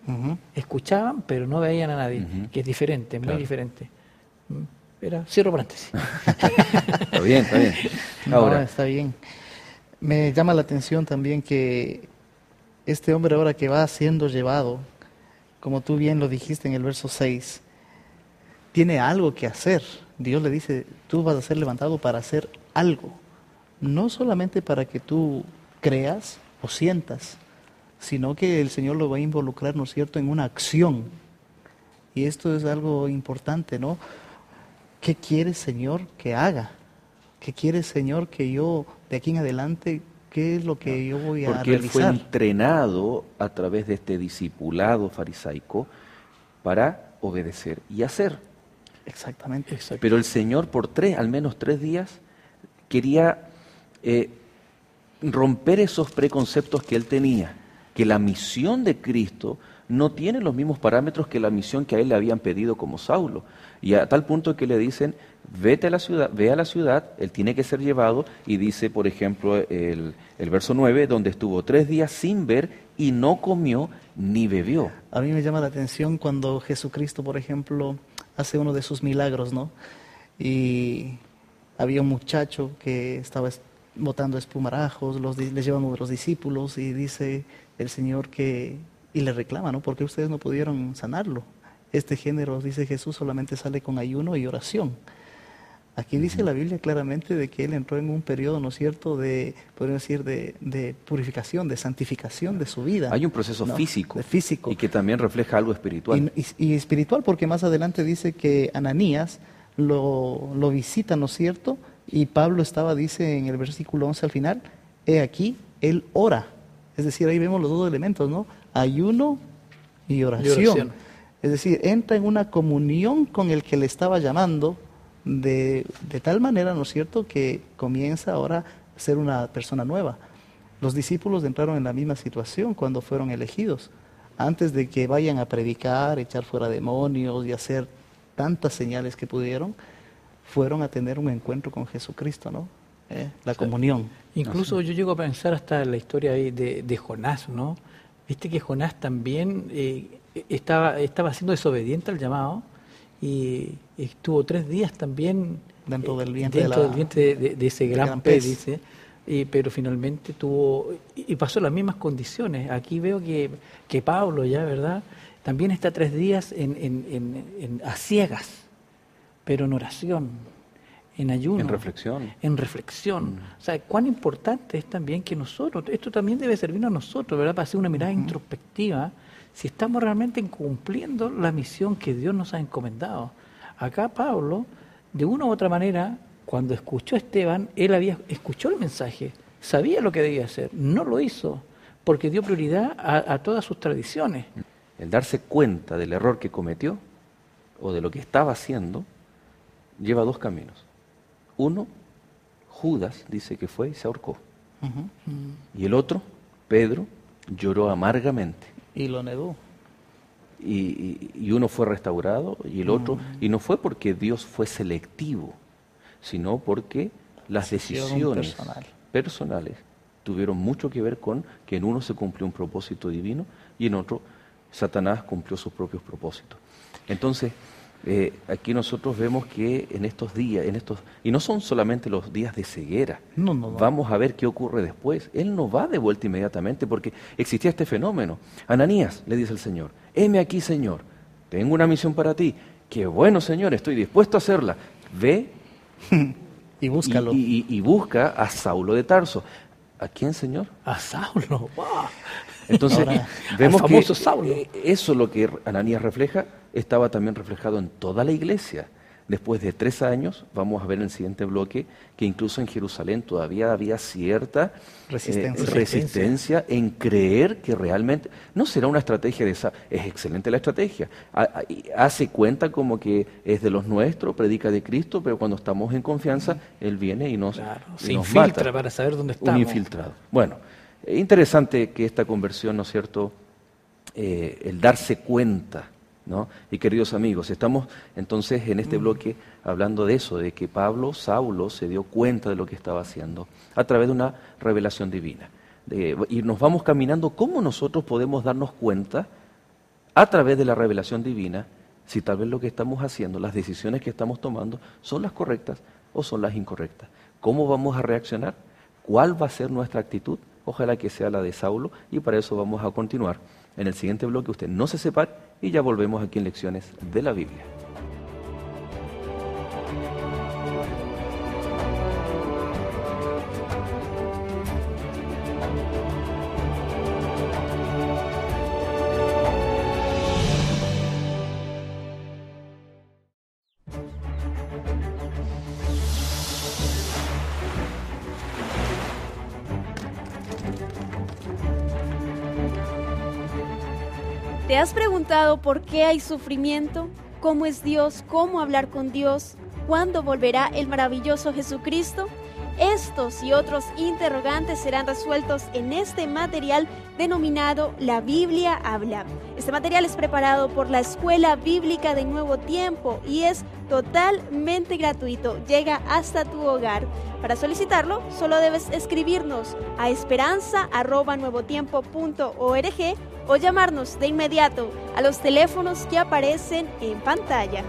Ujú. Escuchaban, pero no veían a nadie, Ujú. que es diferente, muy Claro. diferente. Mm, Era, cierro paréntesis. Está bien, está bien. No, Ahora, está bien. Me llama la atención también que este hombre ahora que va siendo llevado, como tú bien lo dijiste en el verso seis, tiene algo que hacer. Dios le dice, tú vas a ser levantado para hacer algo. No solamente para que tú creas o sientas, sino que el Señor lo va a involucrar, ¿no es cierto?, en una acción. Y esto es algo importante, ¿no? ¿Qué quieres, Señor, que haga? ¿Qué quieres, Señor, que yo de aquí en adelante, qué es lo que yo voy a porque él fue realizar? entrenado a través de este discipulado farisaico para obedecer y hacer. Exactamente. Exacto. Pero el Señor por tres, al menos tres días, quería eh, romper esos preconceptos que él tenía, que la misión de Cristo no tiene los mismos parámetros que la misión que a él le habían pedido como Saulo. Y a tal punto que le dicen, vete a la ciudad, ve a la ciudad, él tiene que ser llevado, y dice, por ejemplo, el, el verso nueve, donde estuvo tres días sin ver y no comió ni bebió. A mí me llama la atención cuando Jesucristo, por ejemplo, hace uno de sus milagros, ¿no? Y había un muchacho que estaba es- botando espumarajos, los, di- le llevan uno de los discípulos y dice el Señor que, y le reclama, ¿no? Porque ustedes no pudieron sanarlo. Este género, dice Jesús, solamente sale con ayuno y oración. Aquí dice la Biblia claramente de que él entró en un periodo, ¿no es cierto?, de, podríamos decir, de, de purificación, de santificación de su vida. Hay un proceso ¿no? físico, De físico. y que también refleja algo espiritual. Y, y- y espiritual, porque más adelante dice que Ananías lo, lo visita, ¿no es cierto? Y Pablo estaba, dice en el versículo once al final, he aquí, él ora. Es decir, ahí vemos los dos elementos, ¿no? Ayuno y oración. Y oración. Es decir, entra en una comunión con el que le estaba llamando de, de tal manera, ¿no es cierto?, que comienza ahora a ser una persona nueva. Los discípulos entraron en la misma situación cuando fueron elegidos. Antes de que vayan a predicar, echar fuera demonios y hacer tantas señales que pudieron, fueron a tener un encuentro con Jesucristo, ¿no? Eh, La comunión. Incluso yo llego a pensar hasta la historia ahí de, de Jonás, ¿no? Viste que Jonás también eh, estaba, estaba siendo desobediente al llamado y estuvo tres días también Dentro del eh, vientre de dentro la- del vientre de, de ese del gran, gran pez, pez. dice, y, pero finalmente tuvo, y y pasó las mismas condiciones. Aquí veo que, que Pablo ya, ¿verdad? También está tres días en, en, en, en- a ciegas, pero en oración, en ayuno. En reflexión. En reflexión. O sea, cuán importante es también que nosotros, esto también debe servirnos a nosotros, ¿verdad? Para hacer una mirada introspectiva, si estamos realmente cumpliendo la misión que Dios nos ha encomendado. Acá Pablo, de una u otra manera, cuando escuchó a Esteban, él había escuchó el mensaje, sabía lo que debía hacer, no lo hizo, porque dio prioridad a, a todas sus tradiciones. El darse cuenta del error que cometió o de lo que estaba haciendo lleva dos caminos. Uno, Judas dice que fue y se ahorcó. Ujú. Y el otro, Pedro, lloró amargamente. Y lo negó. Y, y- y uno fue restaurado y el otro, y no fue porque Dios fue selectivo, sino porque las Decisión decisiones personal. personales tuvieron mucho que ver con que en uno se cumplió un propósito divino y en otro Satanás cumplió sus propios propósitos. Entonces, eh, aquí nosotros vemos que en estos días, en estos y no son solamente los días de ceguera, No, no, no. vamos a ver qué ocurre después. Él no va de vuelta inmediatamente porque existía este fenómeno. Ananías, le dice el Señor, heme aquí, Señor, tengo una misión para ti. Qué bueno, Señor, estoy dispuesto a hacerla. Ve Y búscalo. y, y- y busca a Saulo de Tarso. ¿A quién, Señor? A Saulo, wow. Entonces, Ahora, vemos al que famoso Saulo. eh, eso lo que Ananías refleja estaba también reflejado en toda la iglesia. Después de tres años, vamos a ver en el siguiente bloque, que incluso en Jerusalén todavía había cierta eh, Resistencia. resistencia en creer que realmente, no será una estrategia de esa, es excelente la estrategia, Ha- ha- y hace cuenta como que es de los nuestros, predica de Cristo, pero cuando estamos en confianza, Él viene y nos, Claro, y se nos infiltra mata. para saber dónde Un estamos. infiltrado. Bueno, es interesante que esta conversión, ¿no es cierto?, eh, el darse cuenta, ¿no? Y queridos amigos, estamos entonces en este bloque hablando de eso, de que Pablo, Saulo, se dio cuenta de lo que estaba haciendo a través de una revelación divina. De- y nos vamos caminando, ¿cómo nosotros podemos darnos cuenta a través de la revelación divina, si tal vez lo que estamos haciendo, las decisiones que estamos tomando, son las correctas o son las incorrectas. ¿Cómo vamos a reaccionar? ¿Cuál va a ser nuestra actitud? Ojalá que sea la de Saulo, y para eso vamos a continuar. En el siguiente bloque usted no se separe y ya volvemos aquí en Lecciones de la Biblia. ¿Te has preguntado por qué hay sufrimiento? ¿Cómo es Dios? ¿Cómo hablar con Dios? ¿Cuándo volverá el maravilloso Jesucristo? Estos y otros interrogantes serán resueltos en este material denominado La Biblia Habla. Este material es preparado por la Escuela Bíblica de Nuevo Tiempo y es totalmente gratuito. Llega hasta tu hogar. Para solicitarlo, solo debes escribirnos a esperanza arroba nuevotiempo punto org o llamarnos de inmediato a los teléfonos que aparecen en pantalla.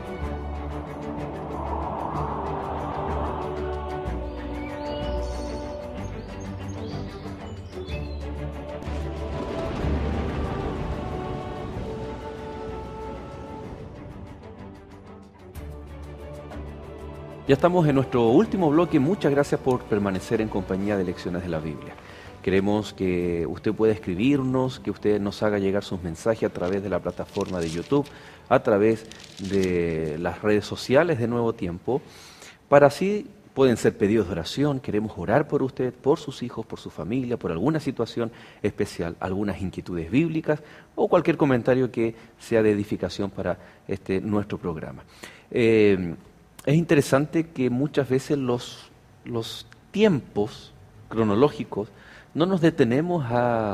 Ya estamos en nuestro último bloque. Muchas gracias por permanecer en compañía de Lecciones de la Biblia. Queremos que usted pueda escribirnos, que usted nos haga llegar sus mensajes a través de la plataforma de YouTube, a través de las redes sociales de Nuevo Tiempo. Para así pueden ser pedidos de oración. Queremos orar por usted, por sus hijos, por su familia, por alguna situación especial, algunas inquietudes bíblicas o cualquier comentario que sea de edificación para este nuestro programa. Eh, Es interesante que muchas veces los, los tiempos cronológicos no nos detenemos a,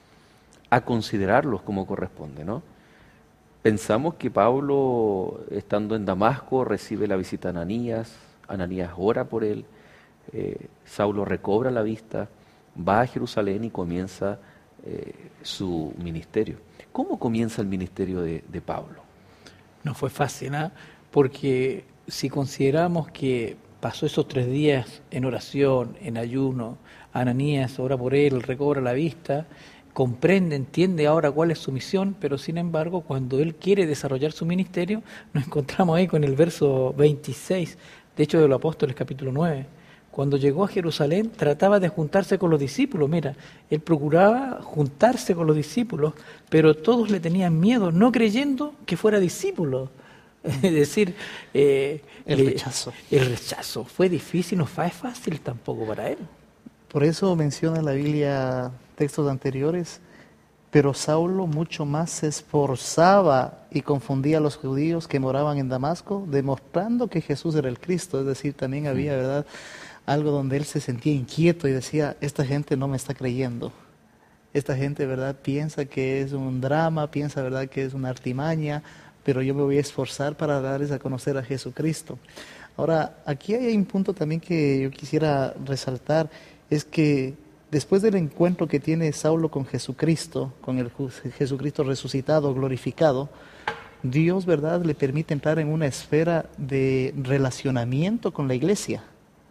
a considerarlos como corresponde, ¿no? Pensamos que Pablo, estando en Damasco, recibe la visita de Ananías, Ananías ora por él, eh, Saulo recobra la vista, va a Jerusalén y comienza eh, su ministerio. ¿Cómo comienza el ministerio de, de Pablo? No fue fácil, ¿eh? Porque si consideramos que pasó esos tres días en oración, en ayuno, Ananías ora por él, recobra la vista, comprende, entiende ahora cuál es su misión, pero sin embargo, cuando él quiere desarrollar su ministerio, nos encontramos ahí con el verso veintiséis, de Hechos de los Apóstoles, capítulo nueve. Cuando llegó a Jerusalén, trataba de juntarse con los discípulos. Mira, él procuraba juntarse con los discípulos, pero todos le tenían miedo, no creyendo que fuera discípulo. Es decir, eh, el eh, rechazo. El rechazo. Fue difícil, no fue fácil tampoco para él. Por eso menciona la Biblia textos anteriores, pero Saulo mucho más se esforzaba y confundía a los judíos que moraban en Damasco, demostrando que Jesús era el Cristo. Es decir, también había, ¿verdad?, algo donde él se sentía inquieto y decía, esta gente no me está creyendo. Esta gente, ¿verdad?, piensa que es un drama, piensa, ¿verdad?, que es una artimaña, pero yo me voy a esforzar para darles a conocer a Jesucristo. Ahora, aquí hay un punto también que yo quisiera resaltar, es que después del encuentro que tiene Saulo con Jesucristo, con el Jesucristo resucitado, glorificado, Dios, ¿verdad?, le permite entrar en una esfera de relacionamiento con la iglesia.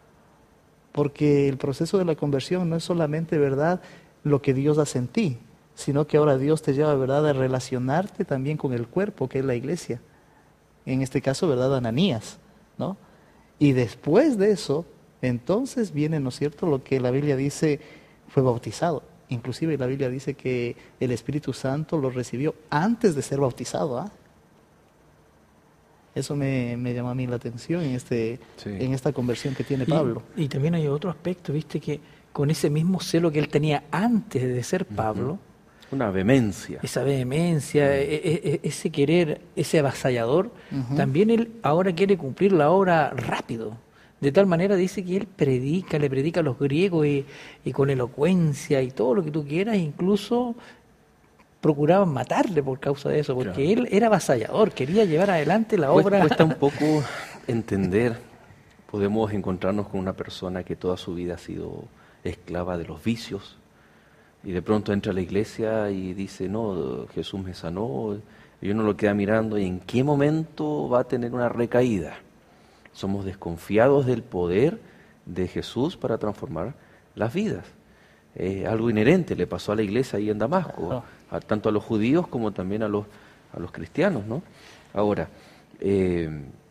Porque el proceso de la conversión no es solamente, ¿verdad?, lo que Dios hace en ti, sino que ahora Dios te lleva, ¿verdad?, a relacionarte también con el cuerpo, que es la iglesia. En este caso, ¿verdad?, Ananías, ¿no? Y después de eso, entonces viene, ¿no es cierto?, lo que la Biblia dice, fue bautizado. Inclusive la Biblia dice que el Espíritu Santo lo recibió antes de ser bautizado, ¿ah? Eso me, me llama a mí la atención en, este, sí. en esta conversión que tiene Pablo. Y, y también hay otro aspecto, viste, que con ese mismo celo que él tenía antes de ser Pablo, uh-huh. una vehemencia. Esa vehemencia, uh-huh. e, e, ese querer, ese avasallador, uh-huh. también él ahora quiere cumplir la obra rápido. De tal manera dice que él predica, le predica a los griegos y, y con elocuencia y todo lo que tú quieras, incluso procuraban matarle por causa de eso, porque claro. él era avasallador, quería llevar adelante la pues, obra. Cuesta un poco entender, podemos encontrarnos con una persona que toda su vida ha sido esclava de los vicios, Y de pronto entra a la iglesia y dice, no, Jesús me sanó, y uno lo queda mirando, ¿y en qué momento va a tener una recaída? Somos desconfiados del poder de Jesús para transformar las vidas. Eh, algo inherente le pasó a la iglesia ahí en Damasco, a, tanto a los judíos como también a los, a los cristianos, ¿no? Ahora, eh,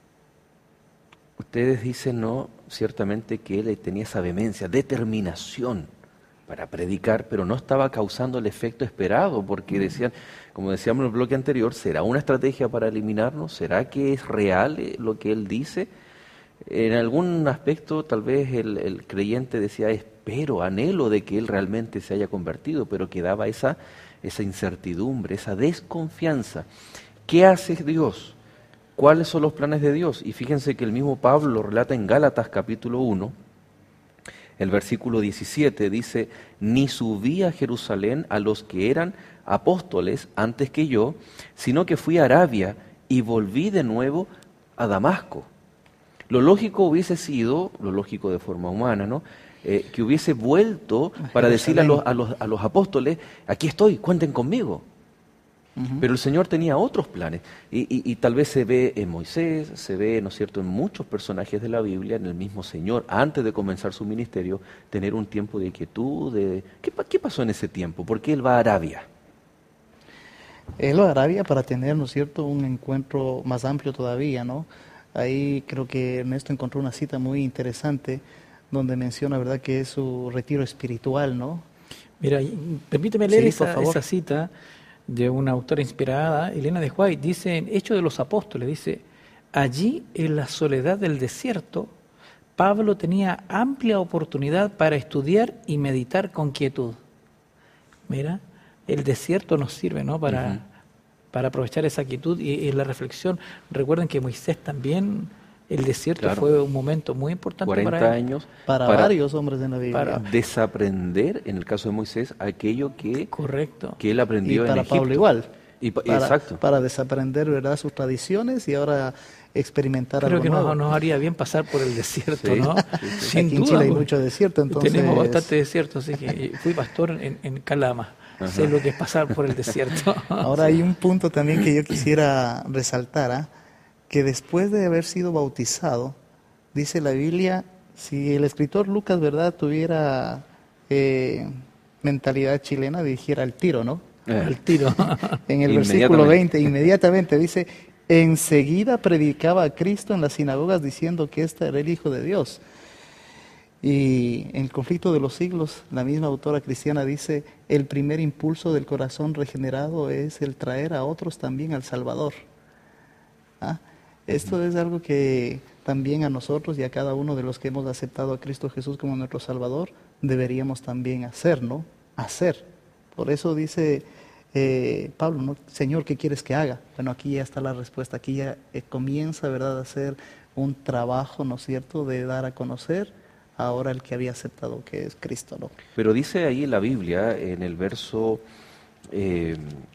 ustedes dicen, no, ciertamente que él tenía esa vehemencia, determinación para predicar, pero no estaba causando el efecto esperado, porque decían, como decíamos en el bloque anterior, ¿será una estrategia para eliminarnos? ¿Será que es real lo que él dice? En algún aspecto tal vez el, el creyente decía, espero, anhelo de que él realmente se haya convertido, pero quedaba esa, esa incertidumbre, esa desconfianza. ¿Qué hace Dios? ¿Cuáles son los planes de Dios? Y fíjense que el mismo Pablo lo relata en Gálatas capítulo uno, el versículo diecisiete, dice, ni subí a Jerusalén a los que eran apóstoles antes que yo, sino que fui a Arabia y volví de nuevo a Damasco. Lo lógico hubiese sido, lo lógico de forma humana, ¿no? Eh, que hubiese vuelto para decirle a los, a, los, a los apóstoles, aquí estoy, cuenten conmigo. Uh-huh. Pero el Señor tenía otros planes. Y, y, y tal vez se ve en Moisés, se ve, ¿no es cierto?, en muchos personajes de la Biblia, en el mismo Señor, antes de comenzar su ministerio, tener un tiempo de quietud. De... ¿Qué, ¿Qué pasó en ese tiempo? ¿Por qué él va a Arabia? Él va a Arabia para tener, ¿no es cierto?, un encuentro más amplio todavía, ¿no? Ahí creo que Ernesto encontró una cita muy interesante donde menciona, ¿verdad?, que es su retiro espiritual, ¿no? Mira, permíteme leer sí, esa, esa cita de una autora inspirada, Elena de White, dice en Hechos de los Apóstoles, dice, allí en la soledad del desierto, Pablo tenía amplia oportunidad para estudiar y meditar con quietud. Mira, el desierto nos sirve, ¿no?, para... Uh-huh. para aprovechar esa quietud y, y la reflexión. Recuerden que Moisés también, el desierto claro. fue un momento muy importante cuarenta para él. años para, para varios hombres de la Biblia. Para desaprender, en el caso de Moisés, aquello que, Correcto. que él aprendió y para en Egipto. Pablo igual. Y pa, para, exacto. Para desaprender, ¿verdad?, sus tradiciones y ahora experimentar Creo algo que nuevo. Nos, nos haría bien pasar por el desierto, sí, ¿no? Sí, sí. Sin Aquí duda, en Chile hay mucho desierto, entonces... Tenemos bastante desierto, así que fui pastor en, en Calama. Ajá. Sé lo que es pasar por el desierto. Ahora hay un punto también que yo quisiera resaltar, ¿eh? Que después de haber sido bautizado, dice la Biblia, si el escritor Lucas, ¿verdad?, tuviera eh, mentalidad chilena, dijera al tiro, ¿no? Eh. Al tiro. En el versículo veinte, inmediatamente dice, enseguida predicaba a Cristo en las sinagogas diciendo que este era el Hijo de Dios. Y en el conflicto de los siglos, la misma autora cristiana dice, el primer impulso del corazón regenerado es el traer a otros también al Salvador. ¿Ah? Esto es algo que también a nosotros y a cada uno de los que hemos aceptado a Cristo Jesús como nuestro Salvador, deberíamos también hacer, ¿no? Hacer. Por eso dice eh, Pablo, ¿no? Señor, ¿qué quieres que haga? Bueno, aquí ya está la respuesta, aquí ya eh, comienza, ¿verdad?, a hacer un trabajo, ¿no es cierto?, de dar a conocer ahora el que había aceptado que es Cristo, ¿no? Pero dice ahí en la Biblia, en el verso, eh,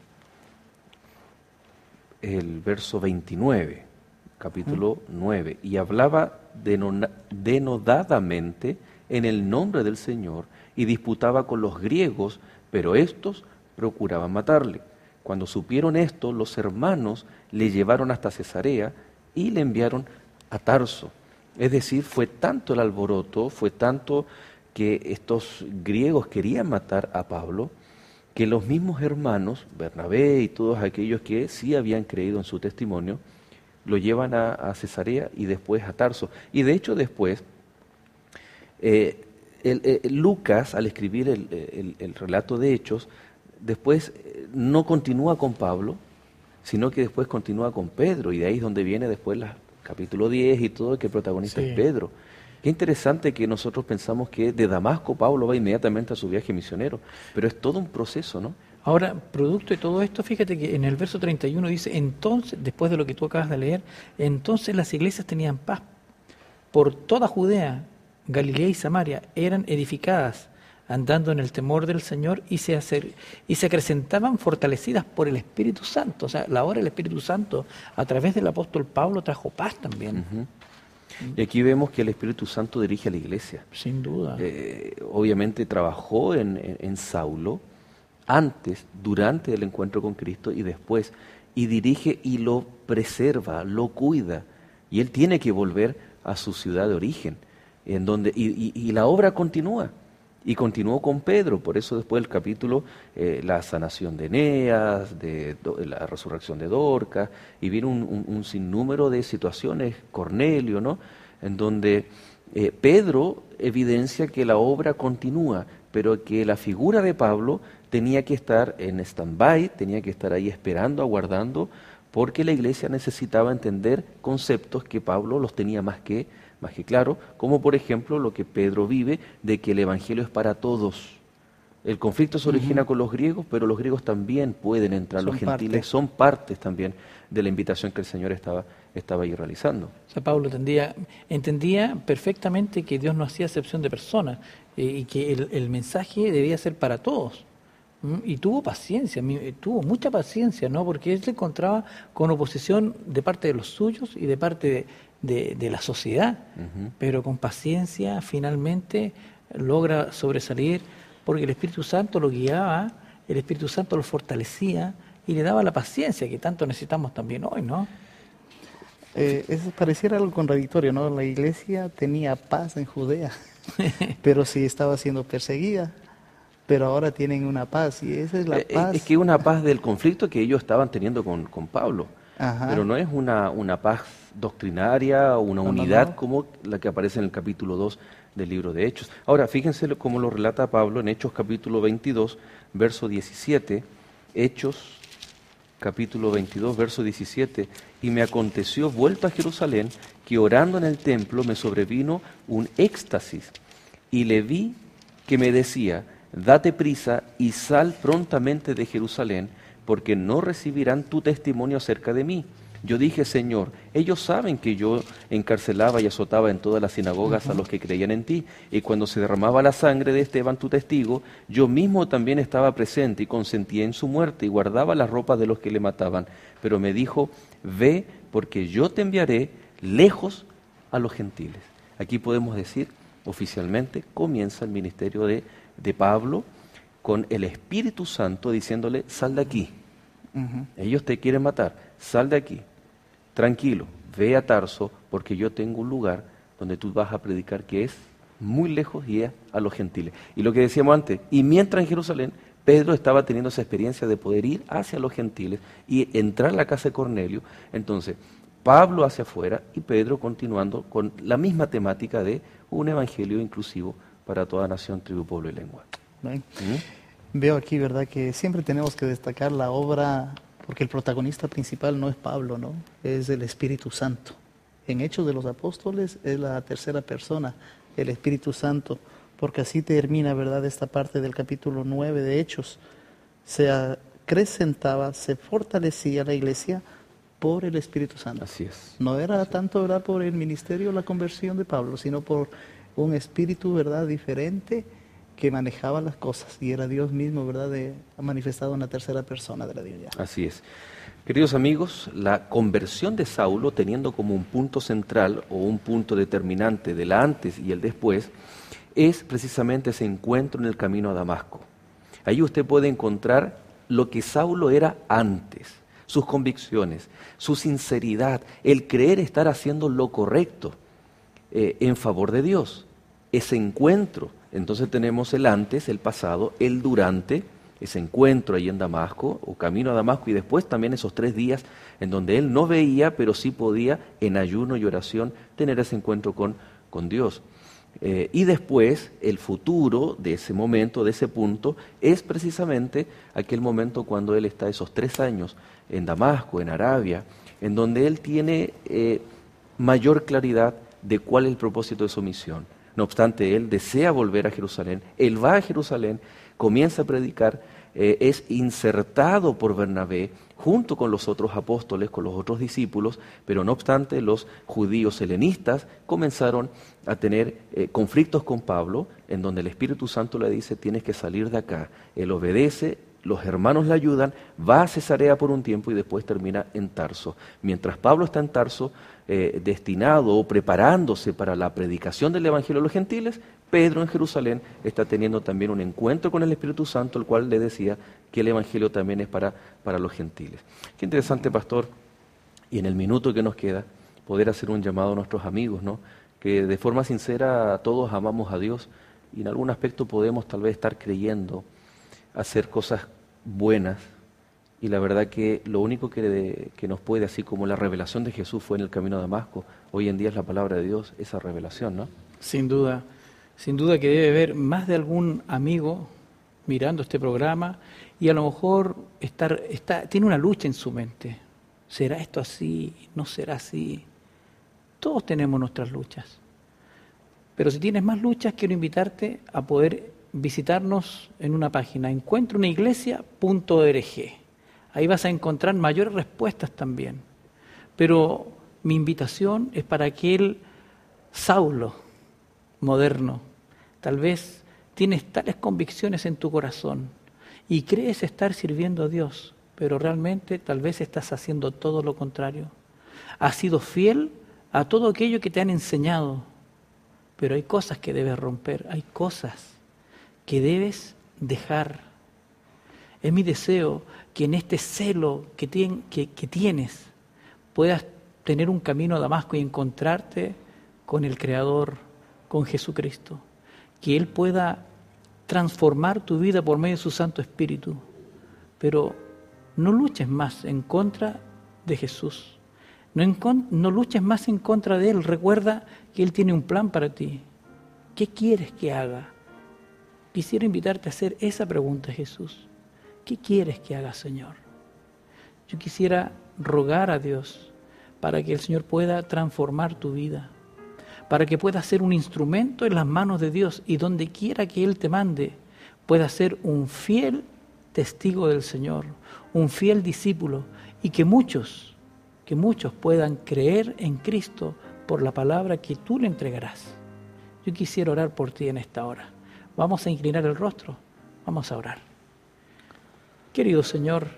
el verso veintinueve, capítulo ¿Mm? nueve, y hablaba denodadamente en el nombre del Señor y disputaba con los griegos, pero estos procuraban matarle. Cuando supieron esto, los hermanos le llevaron hasta Cesarea y le enviaron a Tarso. Es decir, fue tanto el alboroto, fue tanto que estos griegos querían matar a Pablo, que los mismos hermanos, Bernabé y todos aquellos que sí habían creído en su testimonio, lo llevan a, a Cesarea y después a Tarso. Y de hecho después, eh, el, el, Lucas, al escribir el, el, el relato de Hechos, después no continúa con Pablo, sino que después continúa con Pedro, y de ahí es donde viene después la capítulo diez y todo, que el protagonista sí. es Pedro. Qué interesante que nosotros pensamos que de Damasco Pablo va inmediatamente a su viaje misionero, pero es todo un proceso, ¿no? Ahora, producto de todo esto, fíjate que en el verso treinta y uno dice, entonces, después de lo que tú acabas de leer, entonces las iglesias tenían paz por toda Judea, Galilea y Samaria, eran edificadas, andando en el temor del Señor y se, hacer, y se acrecentaban fortalecidas por el Espíritu Santo. O sea, la obra del Espíritu Santo a través del apóstol Pablo trajo paz también. Uh-huh. Y aquí vemos que el Espíritu Santo dirige a la iglesia. Sin duda. Eh, obviamente trabajó en, en, en Saulo antes, durante el encuentro con Cristo y después, y dirige y lo preserva, lo cuida, y él tiene que volver a su ciudad de origen, en donde y, y, y la obra continúa, y continuó con Pedro. Por eso después del capítulo, eh, la sanación de Eneas, de, de la resurrección de Dorcas, y viene un, un, un sinnúmero de situaciones, Cornelio, ¿no?, en donde eh, Pedro evidencia que la obra continúa, pero que la figura de Pablo tenía que estar en stand-by, tenía que estar ahí esperando, aguardando, porque la iglesia necesitaba entender conceptos que Pablo los tenía más que, más que claro, como por ejemplo lo que Pedro vive, de que el Evangelio es para todos. El conflicto se origina uh-huh. con los griegos, pero los griegos también pueden entrar, son los gentiles parte. son partes también de la invitación que el Señor estaba, estaba ahí realizando. O sea, Pablo entendía, entendía perfectamente que Dios no hacía excepción de personas eh, y que el, el mensaje debía ser para todos. Y tuvo paciencia, tuvo mucha paciencia, ¿no? Porque él se encontraba con oposición de parte de los suyos y de parte de, de, de la sociedad, uh-huh. pero con paciencia finalmente logra sobresalir, porque el Espíritu Santo lo guiaba, el Espíritu Santo lo fortalecía y le daba la paciencia que tanto necesitamos también hoy, ¿no? Eh, eso pareciera algo contradictorio, ¿no? La iglesia tenía paz en Judea, pero sí estaba siendo perseguida. Pero ahora tienen una paz, y esa es la eh, paz. Es que una paz del conflicto que ellos estaban teniendo con, con Pablo. Ajá. Pero no es una, una paz doctrinaria o una no, unidad no, no. como la que aparece en el capítulo dos del libro de Hechos. Ahora, fíjense cómo lo relata Pablo en Hechos capítulo veintidós, verso diecisiete. Hechos capítulo veintidós, verso diecisiete. Y me aconteció, vuelto a Jerusalén, que orando en el templo me sobrevino un éxtasis, y le vi que me decía: date prisa y sal prontamente de Jerusalén, porque no recibirán tu testimonio acerca de mí. Yo dije: Señor, ellos saben que yo encarcelaba y azotaba en todas las sinagogas uh-huh. a los que creían en ti, y cuando se derramaba la sangre de Esteban, tu testigo, yo mismo también estaba presente y consentía en su muerte y guardaba las ropas de los que le mataban. Pero me dijo: ve, porque yo te enviaré lejos a los gentiles. Aquí podemos decir, oficialmente, comienza el ministerio de de Pablo con el Espíritu Santo diciéndole: sal de aquí, uh-huh. ellos te quieren matar, sal de aquí, tranquilo, ve a Tarso, porque yo tengo un lugar donde tú vas a predicar que es muy lejos y es a los gentiles. Y lo que decíamos antes, y mientras en Jerusalén, Pedro estaba teniendo esa experiencia de poder ir hacia los gentiles y entrar a la casa de Cornelio. Entonces, Pablo hacia afuera y Pedro continuando con la misma temática de un evangelio inclusivo para toda nación, tribu, pueblo y lengua. ¿Mm? Veo aquí, ¿verdad?, que siempre tenemos que destacar la obra, porque el protagonista principal no es Pablo, ¿no? Es el Espíritu Santo. En Hechos de los Apóstoles es la tercera persona, el Espíritu Santo, porque así termina, ¿verdad?, esta parte del capítulo nueve de Hechos. Se acrecentaba, se fortalecía la iglesia por el Espíritu Santo. Así es. No era tanto, ¿verdad?, por el ministerio, la conversión de Pablo, sino por un espíritu, ¿verdad?, diferente que manejaba las cosas, y era Dios mismo, ¿verdad?, de, ha manifestado una tercera persona de la divinidad. Así es. Queridos amigos, la conversión de Saulo, teniendo como un punto central o un punto determinante del antes y el después, es precisamente ese encuentro en el camino a Damasco. Ahí usted puede encontrar lo que Saulo era antes, sus convicciones, su sinceridad, el creer estar haciendo lo correcto eh, en favor de Dios. Ese encuentro, entonces tenemos el antes, el pasado, el durante, ese encuentro ahí en Damasco, o camino a Damasco, y después también esos tres días en donde él no veía, pero sí podía, en ayuno y oración, tener ese encuentro con, con Dios. Eh, y después, el futuro de ese momento, de ese punto, es precisamente aquel momento cuando él está esos tres años en Damasco, en Arabia, en donde él tiene eh, mayor claridad de cuál es el propósito de su misión. No obstante, él desea volver a Jerusalén, él va a Jerusalén, comienza a predicar, eh, es insertado por Bernabé junto con los otros apóstoles, con los otros discípulos, pero no obstante los judíos helenistas comenzaron a tener eh, conflictos con Pablo, en donde el Espíritu Santo le dice: tienes que salir de acá. Él obedece, los hermanos le ayudan, va a Cesarea por un tiempo y después termina en Tarso. Mientras Pablo está en Tarso, eh, destinado o preparándose para la predicación del Evangelio a los gentiles, Pedro en Jerusalén está teniendo también un encuentro con el Espíritu Santo, el cual le decía que el Evangelio también es para, para los gentiles. Qué interesante, pastor, y en el minuto que nos queda, poder hacer un llamado a nuestros amigos, ¿no? Que de forma sincera todos amamos a Dios y en algún aspecto podemos tal vez estar creyendo hacer cosas buenas, y la verdad que lo único que, de, que nos puede, así como la revelación de Jesús fue en el camino a Damasco, hoy en día es la palabra de Dios, esa revelación, ¿no? Sin duda, sin duda que debe haber más de algún amigo mirando este programa y a lo mejor estar, está, tiene una lucha en su mente. ¿Será esto así? ¿No será así? Todos tenemos nuestras luchas. Pero si tienes más luchas, quiero invitarte a poder visitarnos en una página, encuentro una iglesia punto org. Ahí vas a encontrar mayores respuestas también. Pero mi invitación es para aquel Saulo moderno. Tal vez tienes tales convicciones en tu corazón y crees estar sirviendo a Dios, pero realmente tal vez estás haciendo todo lo contrario. Has sido fiel a todo aquello que te han enseñado, pero hay cosas que debes romper, hay cosas que debes dejar. Es mi deseo que en este celo que, tien, que, que tienes puedas tener un camino a Damasco y encontrarte con el Creador, con Jesucristo. Que Él pueda transformar tu vida por medio de su Santo Espíritu. Pero no luches más en contra de Jesús. No, en, no luches más en contra de Él. Recuerda que Él tiene un plan para ti. ¿Qué quieres que haga? Quisiera invitarte a hacer esa pregunta, Jesús. ¿Qué quieres que haga, Señor? Yo quisiera rogar a Dios para que el Señor pueda transformar tu vida, para que puedas ser un instrumento en las manos de Dios y donde quiera que Él te mande, puedas ser un fiel testigo del Señor, un fiel discípulo, y que muchos, que muchos puedan creer en Cristo por la palabra que tú le entregarás. Yo quisiera orar por ti en esta hora. Vamos a inclinar el rostro, vamos a orar. Querido Señor,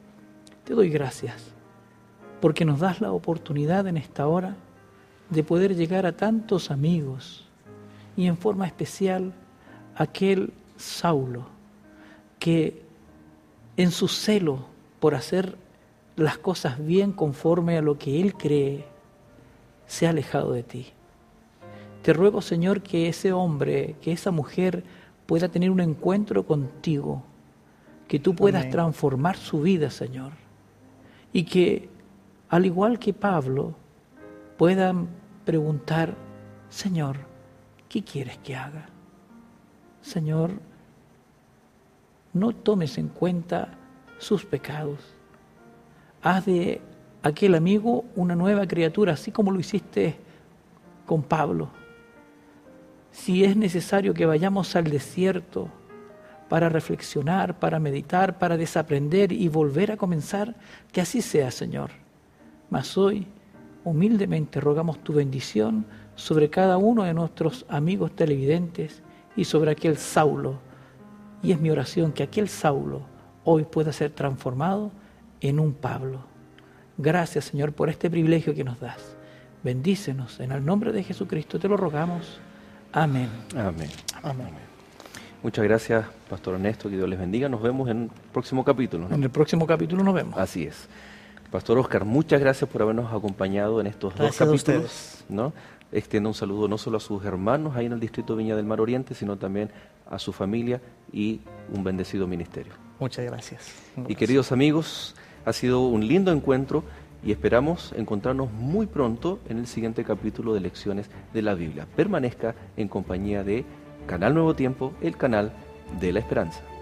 te doy gracias porque nos das la oportunidad en esta hora de poder llegar a tantos amigos y en forma especial a aquel Saulo que en su celo por hacer las cosas bien conforme a lo que él cree se ha alejado de ti. Te ruego, Señor, que ese hombre, que esa mujer pueda tener un encuentro contigo, que tú puedas Amén. Transformar su vida, Señor, y que, al igual que Pablo, puedan preguntar, Señor, ¿qué quieres que haga? Señor, no tomes en cuenta sus pecados. Haz de aquel amigo una nueva criatura, así como lo hiciste con Pablo. Si es necesario que vayamos al desierto para reflexionar, para meditar, para desaprender y volver a comenzar, que así sea, Señor. Mas hoy, humildemente, rogamos tu bendición sobre cada uno de nuestros amigos televidentes y sobre aquel Saulo. Y es mi oración que aquel Saulo hoy pueda ser transformado en un Pablo. Gracias, Señor, por este privilegio que nos das. Bendícenos, en el nombre de Jesucristo te lo rogamos. Amén. Amén. Amén. Muchas gracias, Pastor Ernesto, que Dios les bendiga. Nos vemos en el próximo capítulo, ¿no? En el próximo capítulo nos vemos. Así es. Pastor Oscar, muchas gracias por habernos acompañado en estos gracias dos capítulos, ¿no? Extiendo un saludo no solo a sus hermanos ahí en el distrito de Viña del Mar Oriente, sino también a su familia y un bendecido ministerio. Muchas gracias. gracias. Y queridos amigos, ha sido un lindo encuentro y esperamos encontrarnos muy pronto en el siguiente capítulo de Lecciones de la Biblia. Permanezca en compañía de Canal Nuevo Tiempo, el canal de la esperanza.